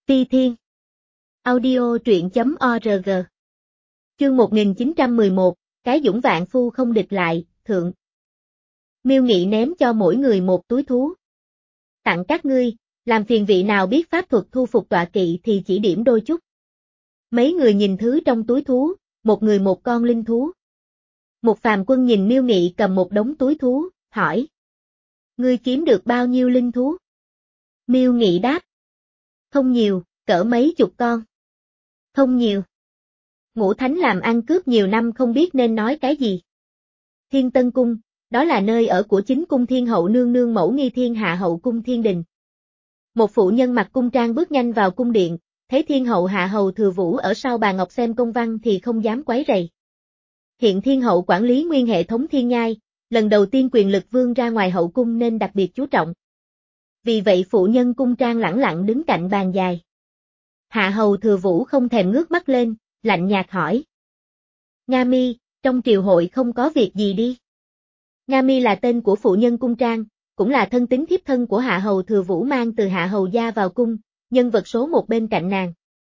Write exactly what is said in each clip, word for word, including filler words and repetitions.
Ti Thiên. Audio truyện chấm org. Chương một nghìn chín trăm mười một, cái dũng vạn phu không địch lại, thượng. Miêu Nghị ném cho mỗi người một túi thú. Tặng các ngươi, làm phiền vị nào biết pháp thuật thu phục tọa kỵ thì chỉ điểm đôi chút. Mấy người nhìn thứ trong túi thú, một người một con linh thú. Một phàm quân nhìn Miêu Nghị cầm một đống túi thú, hỏi. Ngươi kiếm được bao nhiêu linh thú? Miêu Nghị đáp. Không nhiều, cỡ mấy chục con. Không nhiều. Ngũ Thánh làm ăn cướp nhiều năm không biết nên nói cái gì. Thiên Tân Cung, đó là nơi ở của chính cung Thiên Hậu nương nương mẫu nghi thiên hạ hậu cung Thiên Đình. Một phụ nhân mặc cung trang bước nhanh vào cung điện, thấy Thiên Hậu hạ hầu Thừa Vũ ở sau bà ngọc xem công văn thì không dám quấy rầy. Hiện Thiên Hậu quản lý nguyên hệ thống thiên nhai, lần đầu tiên quyền lực vươn ra ngoài hậu cung nên đặc biệt chú trọng. Vì vậy phụ nhân cung trang lẳng lặng đứng cạnh bàn dài. Hạ hầu Thừa Vũ không thèm ngước mắt lên, lạnh nhạt hỏi. Nga Mi, trong triều hội không có việc gì đi. Nga Mi là tên của phụ nhân cung trang, cũng là thân tín thiếp thân của Hạ hầu Thừa Vũ mang từ Hạ hầu gia vào cung, nhân vật số một bên cạnh nàng.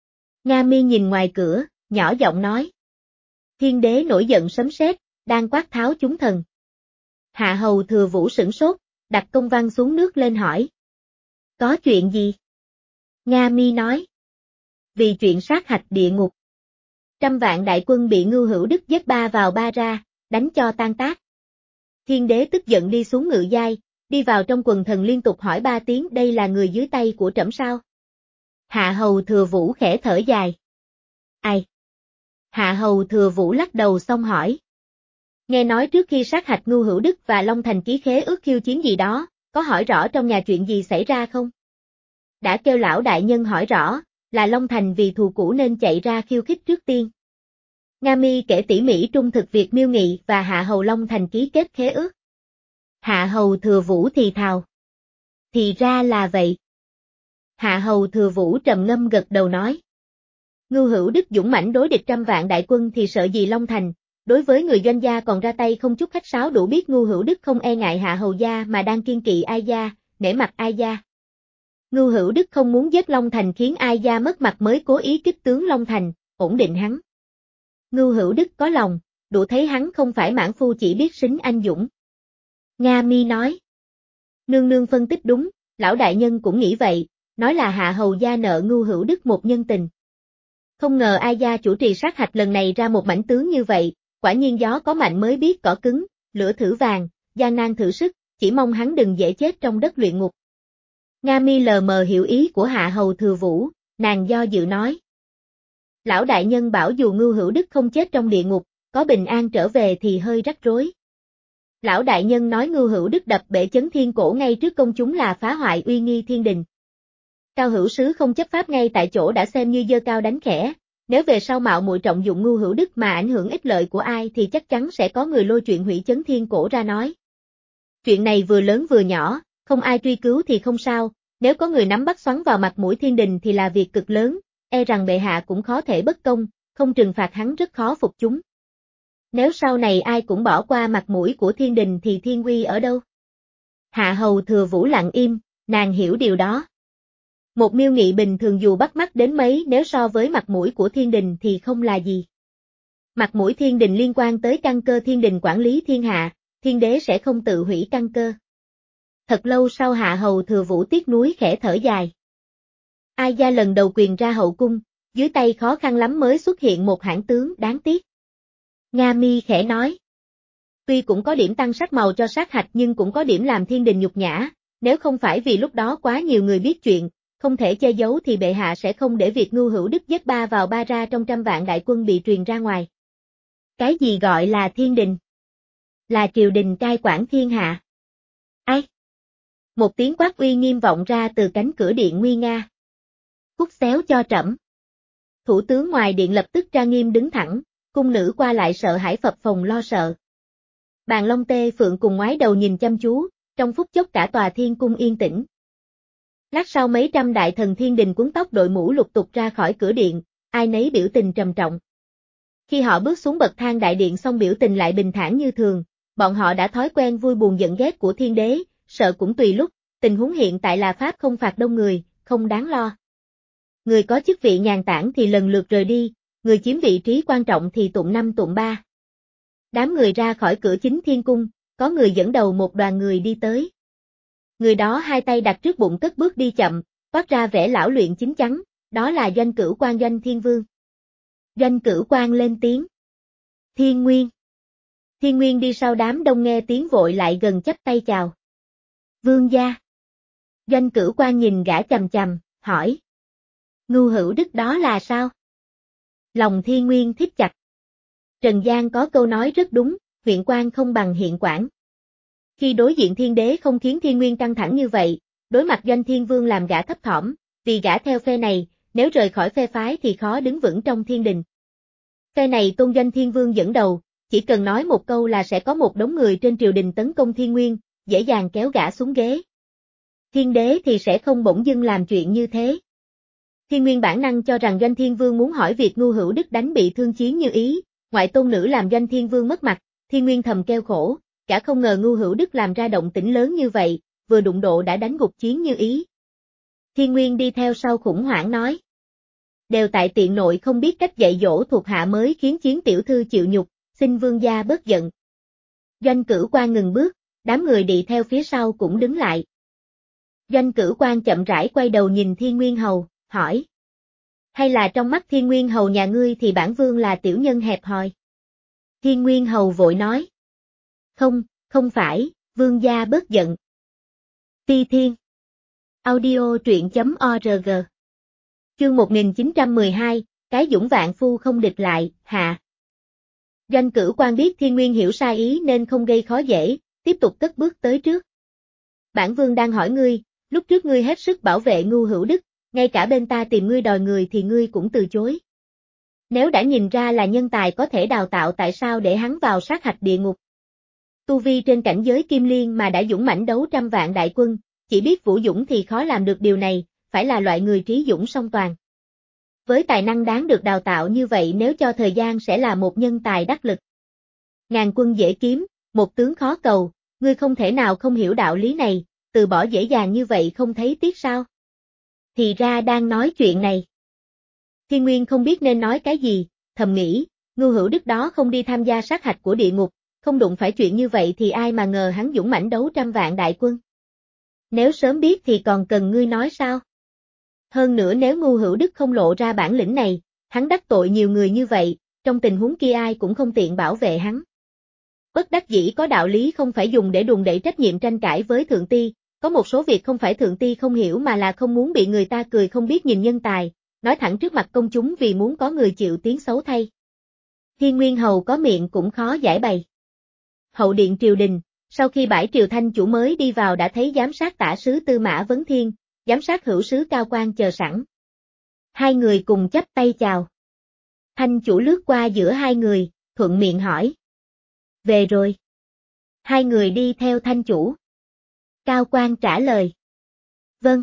Nga Mi nhìn ngoài cửa, nhỏ giọng nói. Thiên đế nổi giận sấm sét, đang quát tháo chúng thần. Hạ hầu Thừa Vũ sửng sốt, đặt công văn xuống nước lên hỏi. Có chuyện gì? Nga Mi nói. Vì chuyện sát hạch địa ngục. Trăm vạn đại quân bị Ngưu Hữu Đức giết ba vào ba ra, đánh cho tan tác. Thiên đế tức giận đi xuống ngự giai, đi vào trong quần thần liên tục hỏi ba tiếng đây là người dưới tay của trẫm sao? Hạ hầu Thừa Vũ khẽ thở dài. Ai? Hạ hầu Thừa Vũ lắc đầu xong hỏi. Nghe nói trước khi sát hạch Ngưu Hữu Đức và Long Thành ký khế ước khiêu chiến gì đó, có hỏi rõ trong nhà chuyện gì xảy ra không? Đã kêu lão đại nhân hỏi rõ, là Long Thành vì thù cũ nên chạy ra khiêu khích trước tiên. Nga Mi kể tỉ mỉ trung thực việc Miêu Nghị và Hạ hầu Long Thành ký kết khế ước. Hạ hầu Thừa Vũ thì thào. Thì ra là vậy. Hạ hầu Thừa Vũ trầm ngâm gật đầu nói. Ngưu Hữu Đức dũng mãnh đối địch trăm vạn đại quân thì sợ gì Long Thành, đối với người doanh gia còn ra tay không chút khách sáo đủ biết Ngưu Hữu Đức không e ngại Hạ hầu gia mà đang kiên kỵ Ai gia, nể mặt Ai gia. Ngưu Hữu Đức không muốn giết Long Thành khiến Ai gia mất mặt mới cố ý kích tướng Long Thành, ổn định hắn. Ngưu Hữu Đức có lòng, đủ thấy hắn không phải mãn phu chỉ biết sính anh dũng. Nga Mi nói. Nương nương phân tích đúng, lão đại nhân cũng nghĩ vậy, nói là Hạ hầu gia nợ Ngưu Hữu Đức một nhân tình. Không ngờ Ai gia chủ trì sát hạch lần này ra một mãnh tướng như vậy, quả nhiên gió có mạnh mới biết cỏ cứng, lửa thử vàng, gian nan thử sức, chỉ mong hắn đừng dễ chết trong đất luyện ngục. Nga Mi lờ mờ hiểu ý của Hạ hầu Thừa Vũ, nàng do dự nói. Lão đại nhân bảo dù Ngưu Hữu Đức không chết trong địa ngục, có bình an trở về thì hơi rắc rối. Lão đại nhân nói Ngưu Hữu Đức đập bể chấn thiên cổ ngay trước công chúng là phá hoại uy nghi thiên đình. Cao hữu sứ không chấp pháp ngay tại chỗ đã xem như giơ cao đánh khẽ, nếu về sau mạo muội trọng dụng Ngưu Hữu Đức mà ảnh hưởng ích lợi của ai thì chắc chắn sẽ có người lôi chuyện hủy chấn thiên cổ ra nói. Chuyện này vừa lớn vừa nhỏ, không ai truy cứu thì không sao, nếu có người nắm bắt xoắn vào mặt mũi thiên đình thì là việc cực lớn, e rằng bệ hạ cũng khó thể bất công, không trừng phạt hắn rất khó phục chúng. Nếu sau này ai cũng bỏ qua mặt mũi của thiên đình thì thiên uy ở đâu? Hạ hầu Thừa Vũ lặng im, nàng hiểu điều đó. Một Miêu Nghị bình thường dù bắt mắt đến mấy nếu so với mặt mũi của thiên đình thì không là gì. Mặt mũi thiên đình liên quan tới căn cơ thiên đình quản lý thiên hạ, thiên đế sẽ không tự hủy căn cơ. Thật lâu sau Hạ hầu Thừa Vũ tiếc nuối khẽ thở dài. Ai gia lần đầu quyền ra hậu cung, dưới tay khó khăn lắm mới xuất hiện một hãn tướng đáng tiếc. Nga Mi khẽ nói. Tuy cũng có điểm tăng sắc màu cho sát hạch nhưng cũng có điểm làm thiên đình nhục nhã, nếu không phải vì lúc đó quá nhiều người biết chuyện, không thể che giấu thì bệ hạ sẽ không để việc Ngưu Hữu Đức giết ba vào ba ra trong trăm vạn đại quân bị truyền ra ngoài. Cái gì gọi là thiên đình? Là triều đình cai quản thiên hạ. Ai? Một tiếng quát uy nghiêm vọng ra từ cánh cửa điện nguy nga. Cút xéo cho trẫm. Thủ tướng ngoài điện lập tức trang nghiêm đứng thẳng, cung nữ qua lại sợ hãi phập phồng lo sợ. Bàn Long Tê Phượng cùng ngoái đầu nhìn chăm chú, trong phút chốc cả tòa thiên cung yên tĩnh. Lát sau mấy trăm đại thần thiên đình cuốn tóc đội mũ lục tục ra khỏi cửa điện, ai nấy biểu tình trầm trọng. Khi họ bước xuống bậc thang đại điện xong biểu tình lại bình thản như thường, bọn họ đã thói quen vui buồn giận ghét của thiên đế, sợ cũng tùy lúc, tình huống hiện tại là pháp không phạt đông người, không đáng lo. người có chức vị nhàn tản thì lần lượt rời đi, người chiếm vị trí quan trọng thì tụng năm tụng ba. Đám người ra khỏi cửa chính thiên cung, có người dẫn đầu một đoàn người đi tới. Người đó hai tay đặt trước bụng cất bước đi chậm, toát ra vẻ lão luyện chín chắn, đó là Doanh Cửu Quan Doanh Thiên Vương. Doanh Cửu Quan lên tiếng. Thiên Nguyên. Thiên Nguyên đi sau đám đông nghe tiếng vội lại gần chắp tay chào. Vương gia. Doanh Cửu Quan nhìn gã chằm chằm, hỏi. Ngưu Hữu Đức đó là sao? Lòng Thiên Nguyên thích chặt. Trần gian có câu nói rất đúng, huyện quan không bằng hiện quản. Khi đối diện thiên đế không khiến Thiên Nguyên căng thẳng như vậy, đối mặt Doanh Thiên Vương làm gã thấp thỏm, vì gã theo phe này, nếu rời khỏi phe phái thì khó đứng vững trong thiên đình. Phe này tôn Doanh Thiên Vương dẫn đầu, chỉ cần nói một câu là sẽ có một đống người trên triều đình tấn công Thiên Nguyên, dễ dàng kéo gã xuống ghế. Thiên đế thì sẽ không bỗng dưng làm chuyện như thế. Thiên Nguyên bản năng cho rằng Doanh Thiên Vương muốn hỏi việc Ngưu Hữu Đức đánh bị thương Chiến Như Ý, ngoại tôn nữ làm Doanh Thiên Vương mất mặt, Thiên Nguyên thầm kêu khổ, cả không ngờ Ngưu Hữu Đức làm ra động tĩnh lớn như vậy, vừa đụng độ đã đánh gục Chiến Như Ý. Thiên Nguyên đi theo sau khủng hoảng nói. Đều tại tiện nội không biết cách dạy dỗ thuộc hạ mới khiến Chiến tiểu thư chịu nhục, xin vương gia bớt giận. Doanh Cửu Quan ngừng bước, đám người đi theo phía sau cũng đứng lại. Doanh Cửu Quan chậm rãi quay đầu nhìn Thiên Nguyên Hầu, hỏi. Hay là trong mắt Thiên Nguyên Hầu nhà ngươi thì bản vương là tiểu nhân hẹp hòi? Thiên Nguyên Hầu vội nói. Không, không phải, vương gia bớt giận. Ti Thiên. Audio truyện chấm org. Chương một nghìn chín trăm mười hai, cái dũng vạn phu không địch lại, hạ. Doanh Cửu Quan biết Thiên Nguyên hiểu sai ý nên không gây khó dễ, tiếp tục cất bước tới trước. Bản vương đang hỏi ngươi, lúc trước ngươi hết sức bảo vệ Ngưu Hữu Đức, ngay cả bên ta tìm ngươi đòi người thì ngươi cũng từ chối. Nếu đã nhìn ra là nhân tài có thể đào tạo tại sao để hắn vào sát hạch địa ngục? Tu vi trên cảnh giới Kim Liên mà đã dũng mãnh đấu trăm vạn đại quân, chỉ biết vũ dũng thì khó làm được điều này, phải là loại người trí dũng song toàn. Với tài năng đáng được đào tạo như vậy nếu cho thời gian sẽ là một nhân tài đắc lực. Ngàn quân dễ kiếm, một tướng khó cầu, ngươi không thể nào không hiểu đạo lý này, từ bỏ dễ dàng như vậy không thấy tiếc sao? Thì ra đang nói chuyện này. Thiên Nguyên không biết nên nói cái gì, thầm nghĩ, Ngưu Hữu Đức đó không đi tham gia sát hạch của địa ngục, không đụng phải chuyện như vậy thì ai mà ngờ hắn dũng mãnh đấu trăm vạn đại quân. Nếu sớm biết thì còn cần ngươi nói sao? Hơn nữa nếu Ngưu Hữu Đức không lộ ra bản lĩnh này, hắn đắc tội nhiều người như vậy, trong tình huống kia ai cũng không tiện bảo vệ hắn. Bất đắc dĩ có đạo lý không phải dùng để đùn đẩy trách nhiệm tranh cãi với thượng ti, có một số việc không phải thượng ti không hiểu mà là không muốn bị người ta cười không biết nhìn nhân tài, nói thẳng trước mặt công chúng vì muốn có người chịu tiếng xấu thay. Thiên Nguyên Hầu có miệng cũng khó giải bày. Hậu điện triều đình, sau khi bãi triều thanh chủ mới đi vào đã thấy giám sát tả sứ Tư Mã Vấn Thiên, giám sát hữu sứ Cao Quan chờ sẵn. Hai người cùng chắp tay chào. Thanh chủ lướt qua giữa hai người, thuận miệng hỏi. Về rồi. Hai người đi theo thanh chủ. Cao Quan trả lời. Vâng.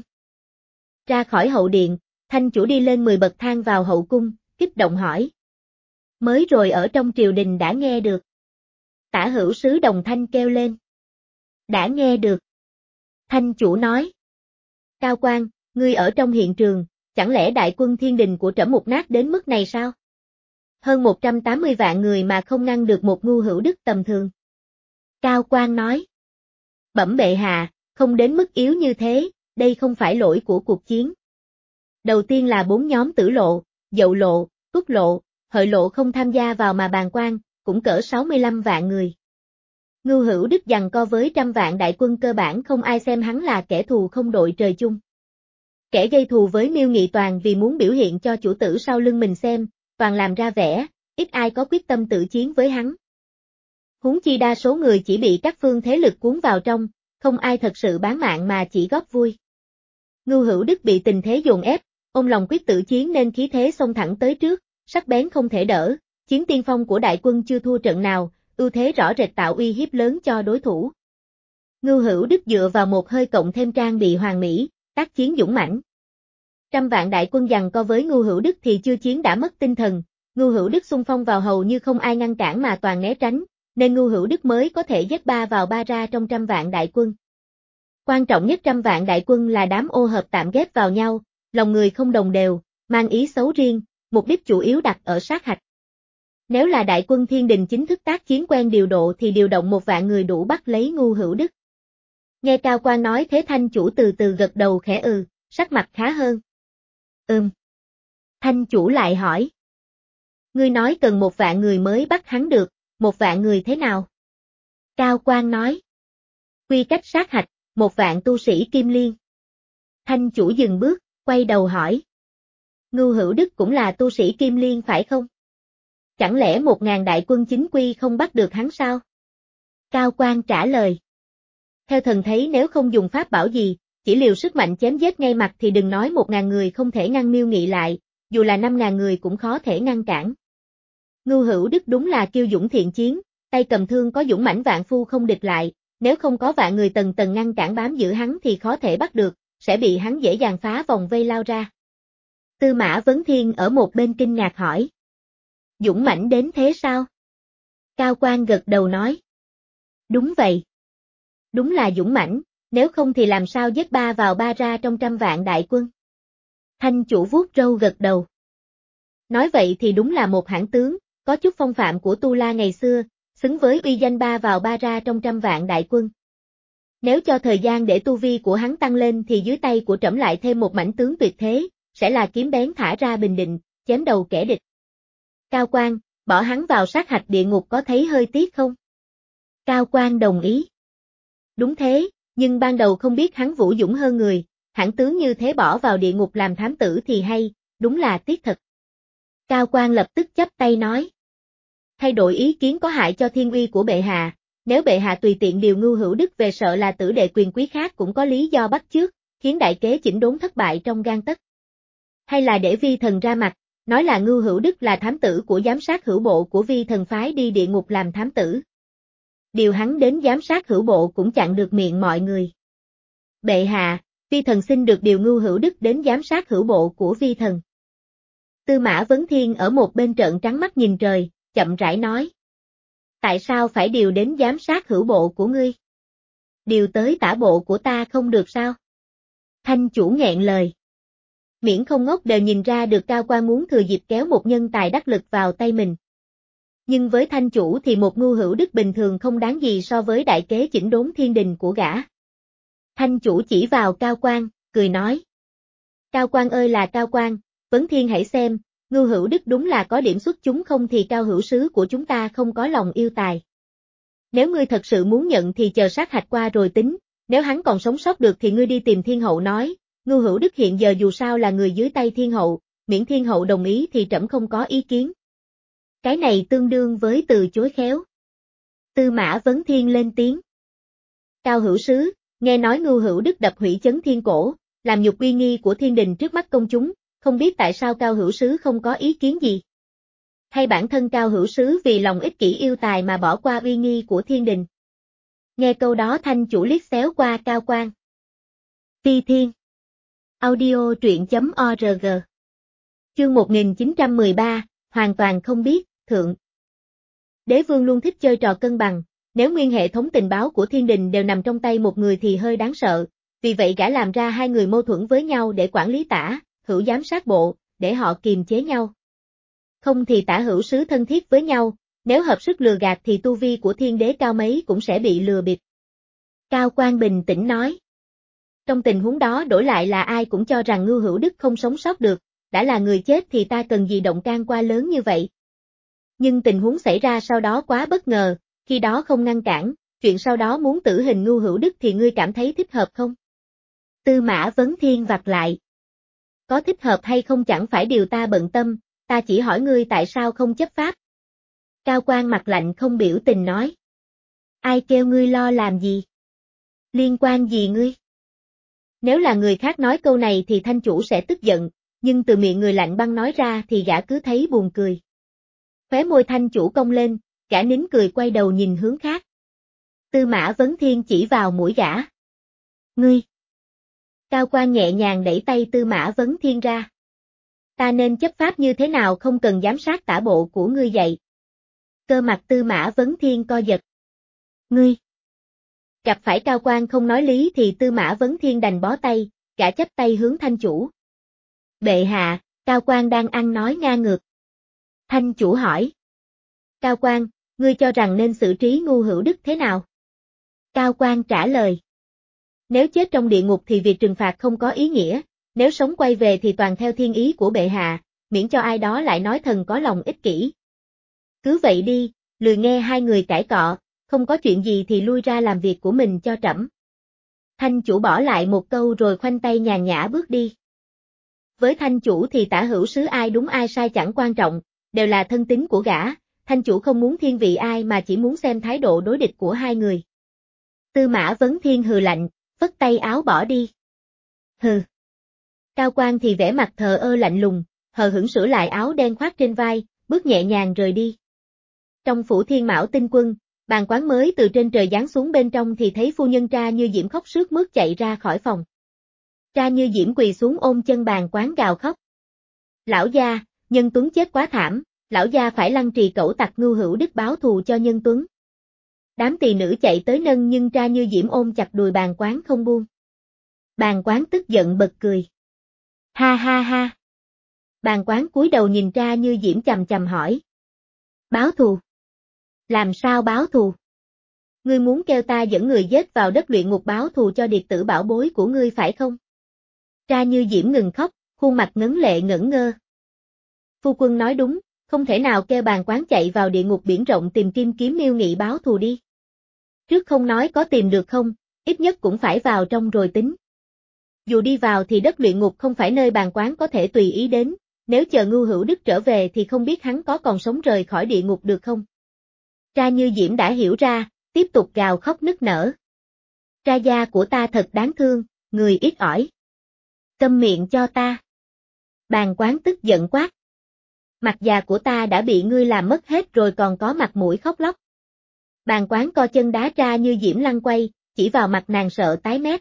Ra khỏi hậu điện, thanh chủ đi lên mười bậc thang vào hậu cung, kích động hỏi. Mới rồi ở trong triều đình đã nghe được. Tả hữu sứ Đồng Thanh kêu lên. Đã nghe được. Thanh chủ nói. Cao Quan, ngươi ở trong hiện trường, chẳng lẽ đại quân thiên đình của trẫm mục nát đến mức này sao? Hơn một trăm tám mươi vạn người mà không ngăn được một Ngưu Hữu Đức tầm thường. Cao Quan nói. Bẩm bệ hạ, không đến mức yếu như thế, đây không phải lỗi của cuộc chiến. Đầu tiên là bốn nhóm Tử Lộ, Dậu Lộ, Tuất Lộ, Hợi Lộ không tham gia vào mà bàn quan, cũng cỡ sáu mươi lăm vạn người. Ngưu Hữu Đức giằng co với trăm vạn đại quân cơ bản không ai xem hắn là kẻ thù không đội trời chung. Kẻ gây thù với Miêu Nghị toàn vì muốn biểu hiện cho chủ tử sau lưng mình xem, toàn làm ra vẻ, ít ai có quyết tâm tự chiến với hắn. Huống chi đa số người chỉ bị các phương thế lực cuốn vào trong, không ai thật sự bán mạng mà chỉ góp vui. Ngưu Hữu Đức bị tình thế dồn ép, ôm lòng quyết tử chiến nên khí thế xông thẳng tới trước, sắc bén không thể đỡ, chiến tiên phong của đại quân chưa thua trận nào, ưu thế rõ rệt tạo uy hiếp lớn cho đối thủ. Ngưu Hữu Đức dựa vào một hơi cộng thêm trang bị hoàn mỹ, tác chiến dũng mãnh. Trăm vạn đại quân giằng co với Ngưu Hữu Đức thì chưa chiến đã mất tinh thần, Ngưu Hữu Đức xung phong vào hầu như không ai ngăn cản mà toàn né tránh, nên Ngưu Hữu Đức mới có thể dắt ba vào ba ra trong trăm vạn đại quân. Quan trọng nhất trăm vạn đại quân là đám ô hợp tạm ghép vào nhau, lòng người không đồng đều, mang ý xấu riêng, mục đích chủ yếu đặt ở sát hạch. Nếu là đại quân thiên đình chính thức tác chiến quen điều độ thì điều động một vạn người đủ bắt lấy Ngưu Hữu Đức. Nghe Cao Quan nói thế Thanh chủ từ từ gật đầu khẽ ừ, sắc mặt khá hơn. Ừm. Thanh chủ lại hỏi. Ngươi nói cần một vạn người mới bắt hắn được, một vạn người thế nào? Cao Quan nói. Quy cách sát hạch, một vạn tu sĩ Kim Liên. Thanh chủ dừng bước, quay đầu hỏi. Ngưu Hữu Đức cũng là tu sĩ Kim Liên phải không? Chẳng lẽ một ngàn đại quân chính quy không bắt được hắn sao? Cao Quan trả lời. Theo thần thấy nếu không dùng pháp bảo gì, chỉ liều sức mạnh chém giết ngay mặt thì đừng nói một ngàn người không thể ngăn Miêu Nghị lại, dù là năm ngàn người cũng khó thể ngăn cản. Ngưu Hữu Đức đúng là kiêu dũng thiện chiến, tay cầm thương có dũng mãnh vạn phu không địch lại, nếu không có vạn người tầng tầng ngăn cản bám giữ hắn thì khó thể bắt được, sẽ bị hắn dễ dàng phá vòng vây lao ra. Tư Mã Vấn Thiên ở một bên kinh ngạc hỏi. Dũng mãnh đến thế sao? Cao Quan gật đầu nói. Đúng vậy. Đúng là dũng mãnh, nếu không thì làm sao giết ba vào ba ra trong trăm vạn đại quân. Thanh chủ vuốt râu gật đầu. Nói vậy thì đúng là một hãn tướng, có chút phong phạm của Tu La ngày xưa, xứng với uy danh ba vào ba ra trong trăm vạn đại quân. Nếu cho thời gian để tu vi của hắn tăng lên thì dưới tay của trẫm lại thêm một mãnh tướng tuyệt thế, sẽ là kiếm bén thả ra bình định, chém đầu kẻ địch. Cao Quan, bỏ hắn vào sát hạch địa ngục có thấy hơi tiếc không? Cao Quan đồng ý. Đúng thế, nhưng ban đầu không biết hắn vũ dũng hơn người, hãn tướng như thế bỏ vào địa ngục làm thám tử thì hay, đúng là tiếc thật. Cao Quan lập tức chắp tay nói. Thay đổi ý kiến có hại cho thiên uy của bệ hạ, nếu bệ hạ tùy tiện điều Ngưu Hữu Đức về sợ là tử đệ quyền quý khác cũng có lý do bắt chước, khiến đại kế chỉnh đốn thất bại trong gang tấc. Hay là để vi thần ra mặt, nói là Ngưu Hữu Đức là thám tử của giám sát hữu bộ của vi thần phái đi địa ngục làm thám tử. Điều hắn đến giám sát hữu bộ cũng chặn được miệng mọi người. Bệ hạ, vi thần xin được điều Ngưu Hữu Đức đến giám sát hữu bộ của vi thần. Tư Mã Vấn Thiên ở một bên trợn trắng mắt nhìn trời, chậm rãi nói. Tại sao phải điều đến giám sát hữu bộ của ngươi? Điều tới tả bộ của ta không được sao? Thanh chủ nghẹn lời. Miễn không ngốc đều nhìn ra được Cao Quan muốn thừa dịp kéo một nhân tài đắc lực vào tay mình. Nhưng với thanh chủ thì một Ngưu Hữu Đức bình thường không đáng gì so với đại kế chỉnh đốn thiên đình của gã. Thanh chủ chỉ vào Cao Quan, cười nói. Cao Quan ơi là Cao Quan, Vấn Thiên hãy xem, Ngưu Hữu Đức đúng là có điểm xuất chúng không thì Cao hữu sứ của chúng ta không có lòng yêu tài. Nếu ngươi thật sự muốn nhận thì chờ sát hạch qua rồi tính, nếu hắn còn sống sót được thì ngươi đi tìm Thiên Hậu nói, Ngưu Hữu Đức hiện giờ dù sao là người dưới tay Thiên Hậu, miễn Thiên Hậu đồng ý thì trẫm không có ý kiến. Cái này tương đương với từ chối khéo. Tư Mã Vấn Thiên lên tiếng. Cao hữu sứ, nghe nói Ngưu Hữu Đức đập hủy chấn thiên cổ, làm nhục uy nghi của thiên đình trước mắt công chúng, không biết tại sao Cao hữu sứ không có ý kiến gì. Hay bản thân Cao hữu sứ vì lòng ích kỷ yêu tài mà bỏ qua uy nghi của thiên đình. Nghe câu đó thanh chủ liếc xéo qua Cao Quan. Phi Thiên. Audio truyện chấm org. Chương một nghìn chín trăm mười ba, hoàn toàn không biết, thượng. Đế vương luôn thích chơi trò cân bằng, nếu nguyên hệ thống tình báo của thiên đình đều nằm trong tay một người thì hơi đáng sợ, vì vậy gã làm ra hai người mâu thuẫn với nhau để quản lý tả, hữu giám sát bộ, để họ kiềm chế nhau. Không thì tả hữu sứ thân thiết với nhau, nếu hợp sức lừa gạt thì tu vi của thiên đế cao mấy cũng sẽ bị lừa bịp. Cao Quan bình tĩnh nói. Trong tình huống đó đổi lại là ai cũng cho rằng Ngưu Hữu Đức không sống sót được, đã là người chết thì ta cần gì động can qua lớn như vậy. Nhưng tình huống xảy ra sau đó quá bất ngờ, khi đó không ngăn cản, chuyện sau đó muốn tử hình Ngưu Hữu Đức thì ngươi cảm thấy thích hợp không? Tư Mã Vấn Thiên vặt lại. Có thích hợp hay không chẳng phải điều ta bận tâm, ta chỉ hỏi ngươi tại sao không chấp pháp. Cao Quan mặt lạnh không biểu tình nói. Ai kêu ngươi lo làm gì? Liên quan gì ngươi? Nếu là người khác nói câu này thì thanh chủ sẽ tức giận, nhưng từ miệng người lạnh băng nói ra thì gã cứ thấy buồn cười. Khóe môi thanh chủ cong lên, gã nín cười quay đầu nhìn hướng khác. Tư Mã Vấn Thiên chỉ vào mũi gã. Ngươi! Cao Quan nhẹ nhàng đẩy tay Tư Mã Vấn Thiên ra. Ta nên chấp pháp như thế nào không cần giám sát tả bộ của ngươi vậy. Cơ mặt Tư Mã Vấn Thiên co giật. Ngươi! Gặp phải Cao Quan không nói lý thì Tư Mã Vấn Thiên đành bó tay, gã chắp tay hướng thanh chủ. Bệ hạ, Cao Quang đang ăn nói ngang ngược. Thanh chủ hỏi. Cao Quang, ngươi cho rằng nên xử trí Ngu Hữu Đức thế nào? Cao Quang trả lời. Nếu chết trong địa ngục thì việc trừng phạt không có ý nghĩa, nếu sống quay về thì toàn theo thiên ý của bệ hạ, miễn cho ai đó lại nói thần có lòng ích kỷ. Cứ vậy đi, lười nghe hai người cãi cọ, không có chuyện gì thì lui ra làm việc của mình cho trẫm. Thanh chủ bỏ lại một câu rồi khoanh tay nhàn nhã bước đi. Với thanh chủ thì tả hữu sứ ai đúng ai sai chẳng quan trọng, đều là thân tín của gã, thanh chủ không muốn thiên vị ai mà chỉ muốn xem thái độ đối địch của hai người. Tư Mã Vấn Thiên hừ lạnh, phất tay áo bỏ đi. Hừ. Cao Quang thì vẻ mặt thờ ơ lạnh lùng, hờ hững sửa lại áo đen khoác trên vai, bước nhẹ nhàng rời đi. Trong phủ Thiên Mão Tinh Quân, bàn quán mới từ trên trời giáng xuống bên trong thì thấy phu nhân Tra Như Diễm khóc sướt mướt chạy ra khỏi phòng. Tra Như Diễm quỳ xuống ôm chân bàn quán gào khóc. Lão gia, Nhân Tuấn chết quá thảm, lão gia phải lăng trì cẩu tặc Ngu Hữu Đức báo thù cho Nhân Tuấn. Đám tỳ nữ chạy tới nâng nhưng Tra Như Diễm ôm chặt đùi bàn quán không buông. Bàn quán tức giận bật cười. Ha ha ha. Bàn quán cúi đầu nhìn Tra Như Diễm chằm chằm hỏi. Báo thù? Làm sao báo thù? Ngươi muốn kêu ta dẫn người giết vào đất luyện ngục báo thù cho điệt tử bảo bối của ngươi phải không? Tra Như Diễm ngừng khóc, khuôn mặt ngấn lệ ngẩn ngơ. Phu quân nói đúng, không thể nào kêu bàn quán chạy vào địa ngục biển rộng tìm Kim Kiếm Miêu Nghị báo thù đi. Trước không nói có tìm được không, ít nhất cũng phải vào trong rồi tính. Dù đi vào thì đất luyện ngục không phải nơi bàn quán có thể tùy ý đến, nếu chờ Ngu Hữu Đức trở về thì không biết hắn có còn sống rời khỏi địa ngục được không. Tra Như Diễm đã hiểu ra, tiếp tục gào khóc nức nở. Tra gia của ta thật đáng thương, người ít ỏi. Câm miệng cho ta. Bàn quán tức giận quát. Mặt già của ta đã bị ngươi làm mất hết rồi còn có mặt mũi khóc lóc. Bàn quán co chân đá Tra Như Diễm lăn quay, chỉ vào mặt nàng sợ tái mét.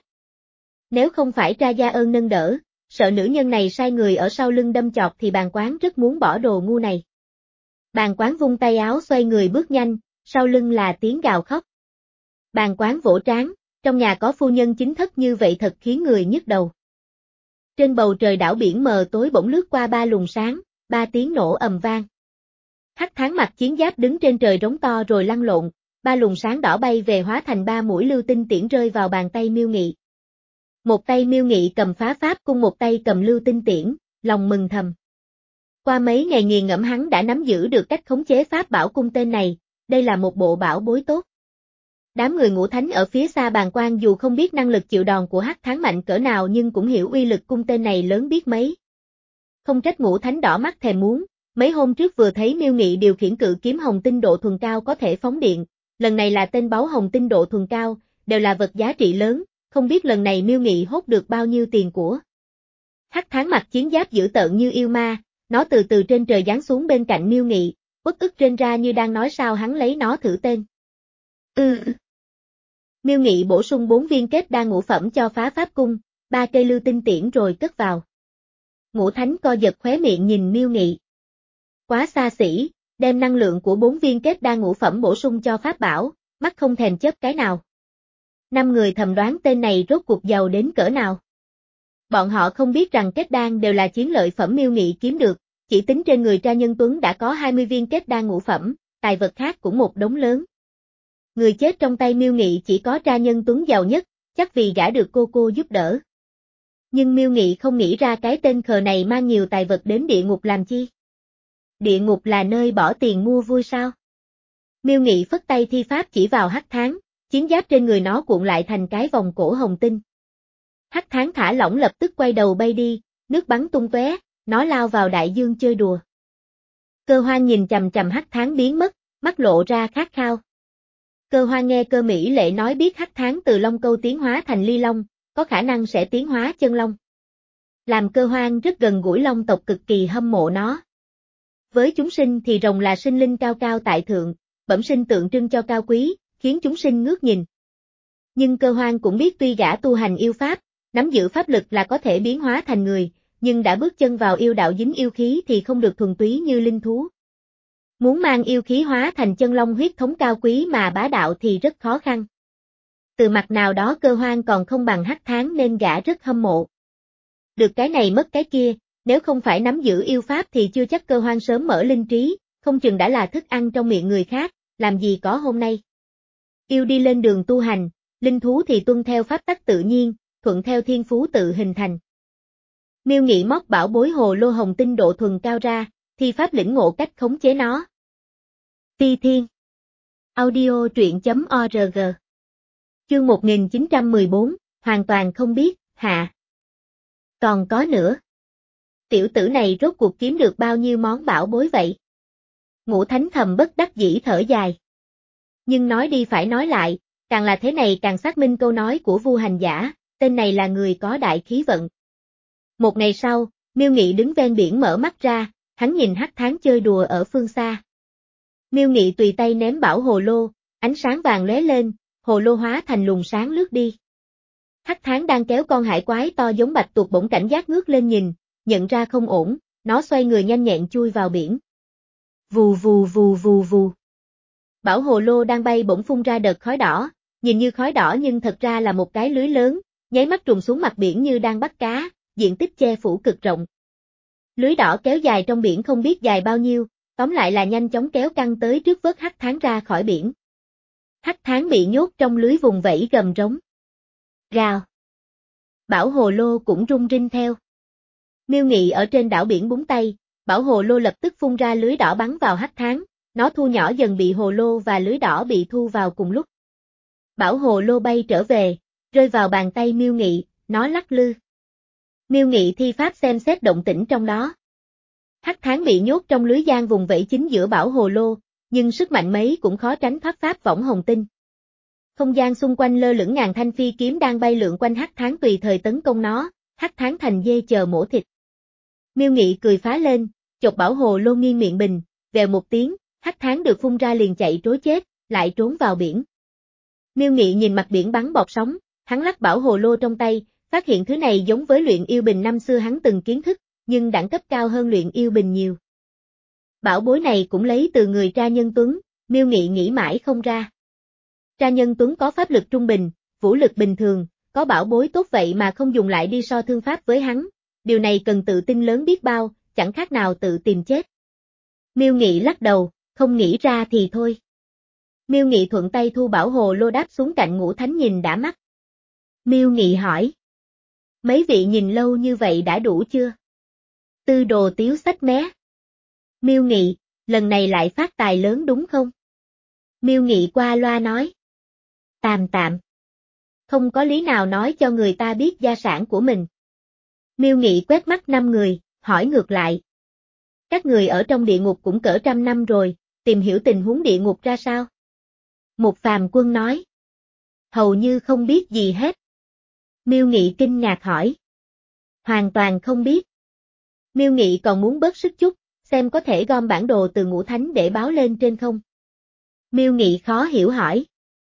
Nếu không phải Tra gia ơn nâng đỡ, sợ nữ nhân này sai người ở sau lưng đâm chọt thì bàn quán rất muốn bỏ đồ ngu này. Bàn quán vung tay áo xoay người bước nhanh, sau lưng là tiếng gào khóc. Bàn quán vỗ trán, trong nhà có phu nhân chính thất như vậy thật khiến người nhức đầu. Trên bầu trời đảo biển mờ tối bỗng lướt qua ba luồng sáng, ba tiếng nổ ầm vang. Hắc Thán mặc chiến giáp đứng trên trời rống to rồi lăn lộn, ba luồng sáng đỏ bay về hóa thành ba mũi lưu tinh tiễn rơi vào bàn tay Miêu Nghị. Một tay Miêu Nghị cầm phá pháp cung, một tay cầm lưu tinh tiễn, lòng mừng thầm. Qua mấy ngày nghiền ngẫm hắn đã nắm giữ được cách khống chế pháp bảo cung tên này, đây là một bộ bảo bối tốt. Đám người Ngũ Thánh ở phía xa bàn quan dù không biết năng lực chịu đòn của Hắc Thán mạnh cỡ nào nhưng cũng hiểu uy lực cung tên này lớn biết mấy. Không trách Ngũ Thánh đỏ mắt thèm muốn, mấy hôm trước vừa thấy Miêu Nghị điều khiển cự kiếm hồng tinh độ thuần cao có thể phóng điện, lần này là tên báu hồng tinh độ thuần cao, đều là vật giá trị lớn, không biết lần này Miêu Nghị hốt được bao nhiêu tiền của. Hắc Thán mặc chiến giáp dữ tợn như yêu ma, nó từ từ trên trời giáng xuống bên cạnh Miêu Nghị, uất ức trên ra như đang nói sao hắn lấy nó thử tên. Ừ. Miêu Nghị bổ sung bốn viên kết đan ngũ phẩm cho phá pháp cung, ba cây lưu tinh tiễn rồi cất vào. Ngũ Thánh co giật khóe miệng nhìn Miêu Nghị. Quá xa xỉ, đem năng lượng của bốn viên kết đan ngũ phẩm bổ sung cho pháp bảo, mắt không thèm chớp cái nào. Năm người thầm đoán tên này rốt cuộc giàu đến cỡ nào. Bọn họ không biết rằng kết đan đều là chiến lợi phẩm Miêu Nghị kiếm được, chỉ tính trên người Tra Nhân Tuấn đã có hai mươi viên kết đan ngũ phẩm, tài vật khác cũng một đống lớn. Người chết trong tay Miêu Nghị chỉ có Tra Nhân Tuấn giàu nhất, chắc vì gã được cô cô giúp đỡ. Nhưng Miêu Nghị không nghĩ ra cái tên khờ này mang nhiều tài vật đến địa ngục làm chi. Địa ngục là nơi bỏ tiền mua vui sao? Miêu Nghị phất tay thi pháp chỉ vào Hắc Thán, chiến giáp trên người nó cuộn lại thành cái vòng cổ hồng tinh. Hắc Thán thả lỏng lập tức quay đầu bay đi, nước bắn tung tóe, nó lao vào đại dương chơi đùa. Cơ Hoan nhìn chằm chằm Hắc Thán biến mất, mắt lộ ra khát khao. Cơ Hoan nghe Cơ Mỹ Lệ nói biết Hắc Thán từ Long Câu tiến hóa thành Ly Long, có khả năng sẽ tiến hóa chân long. Làm Cơ Hoan rất gần gũi long tộc cực kỳ hâm mộ nó. Với chúng sinh thì rồng là sinh linh cao cao tại thượng, bẩm sinh tượng trưng cho cao quý, khiến chúng sinh ngước nhìn. Nhưng Cơ Hoan cũng biết tuy gã tu hành yêu pháp, nắm giữ pháp lực là có thể biến hóa thành người, nhưng đã bước chân vào yêu đạo dính yêu khí thì không được thuần túy như linh thú. Muốn mang yêu khí hóa thành chân long huyết thống cao quý mà bá đạo thì rất khó khăn. Từ mặt nào đó Cơ Hoan còn không bằng Hắc Thán nên gã rất hâm mộ. Được cái này mất cái kia, Nếu không phải nắm giữ yêu pháp thì chưa chắc Cơ Hoan sớm mở linh trí, không chừng đã là thức ăn trong miệng người khác, làm gì có hôm nay. Yêu đi lên đường tu hành, linh thú thì tuân theo pháp tắc tự nhiên, thuận theo thiên phú tự hình thành. Miêu Nghị móc bảo bối hồ lô hồng tinh độ thuần cao ra, thi pháp lĩnh ngộ cách khống chế nó. Phi Thiên. Audio truyện chấm org. Chương một nghìn chín trăm mười bốn, hoàn toàn không biết, hạ. Còn có nữa. Tiểu tử này rốt cuộc kiếm được bao nhiêu món bảo bối vậy? Ngũ Thánh thầm bất đắc dĩ thở dài. Nhưng nói đi phải nói lại, càng là thế này càng xác minh câu nói của Vu Hành Giả, tên này là người có đại khí vận. Một ngày sau, Miêu Nghị đứng ven biển mở mắt ra, hắn nhìn hắc tháng chơi đùa ở phương xa. Miêu Nghị tùy tay ném bảo hồ lô, ánh sáng vàng lóe lên, hồ lô hóa thành luồng sáng lướt đi. Hắc tháng đang kéo con hải quái to giống bạch tuộc bỗng cảnh giác ngước lên nhìn, nhận ra không ổn, nó xoay người nhanh nhẹn chui vào biển. Vù vù vù vù vù. Bảo hồ lô đang bay bỗng phun ra đợt khói đỏ, nhìn như khói đỏ nhưng thật ra là một cái lưới lớn, nháy mắt trùng xuống mặt biển như đang bắt cá, diện tích che phủ cực rộng. Lưới đỏ kéo dài trong biển không biết dài bao nhiêu, tóm lại là nhanh chóng kéo căng tới trước vớt hắc tháng ra khỏi biển. Hắc tháng bị nhốt trong lưới vùng vẫy gầm rống. Gào. Bảo hồ lô cũng rung rinh theo. Miêu Nghị ở trên đảo biển búng tay, bảo hồ lô lập tức phun ra lưới đỏ bắn vào hắc tháng, nó thu nhỏ dần bị hồ lô và lưới đỏ bị thu vào cùng lúc. Bảo hồ lô bay trở về, rơi vào bàn tay Miêu Nghị, nó lắc lư. Miêu Nghị thi pháp xem xét động tĩnh trong đó. Hắc tháng bị nhốt trong lưới giăng vùng vẫy chính giữa bảo hồ lô, nhưng sức mạnh mấy cũng khó tránh thoát pháp võng hồng tinh. Không gian xung quanh lơ lửng ngàn thanh phi kiếm đang bay lượn quanh hắc tháng tùy thời tấn công nó, hắc tháng thành dê chờ mổ thịt. Miêu Nghị cười phá lên, chộp bảo hồ lô nghiêng miệng bình, vèo một tiếng, hắc tháng được phun ra liền chạy trối chết, lại trốn vào biển. Miêu Nghị nhìn mặt biển bắn bọt sóng, hắn lắc bảo hồ lô trong tay, phát hiện thứ này giống với luyện yêu bình năm xưa hắn từng kiến thức, nhưng đẳng cấp cao hơn luyện yêu bình nhiều. Bảo bối này cũng lấy từ người Tra Nhân Tuấn, Miêu Nghị nghĩ mãi không ra. Tra Nhân Tuấn có pháp lực trung bình, vũ lực bình thường, có bảo bối tốt vậy mà không dùng lại đi so thương pháp với hắn, điều này cần tự tin lớn biết bao, chẳng khác nào tự tìm chết. Miêu Nghị lắc đầu, không nghĩ ra thì thôi. Miêu Nghị thuận tay thu bảo hồ lô đáp xuống cạnh Ngũ Thánh nhìn đã mắt. Miêu Nghị hỏi. Mấy vị nhìn lâu như vậy đã đủ chưa? Tư Đồ tiếu xách mé. Miêu Nghị, lần này lại phát tài lớn đúng không? Miêu Nghị qua loa nói. Tạm tạm. Không có lý nào nói cho người ta biết gia sản của mình. Miêu Nghị quét mắt năm người, hỏi ngược lại. Các người ở trong địa ngục cũng cỡ trăm năm rồi, tìm hiểu tình huống địa ngục ra sao? Một phàm quân nói. Hầu như không biết gì hết. Miêu Nghị kinh ngạc hỏi. Hoàn toàn không biết. Miêu Nghị còn muốn bớt sức chút, xem có thể gom bản đồ từ Ngũ Thánh để báo lên trên không. Miêu Nghị khó hiểu hỏi.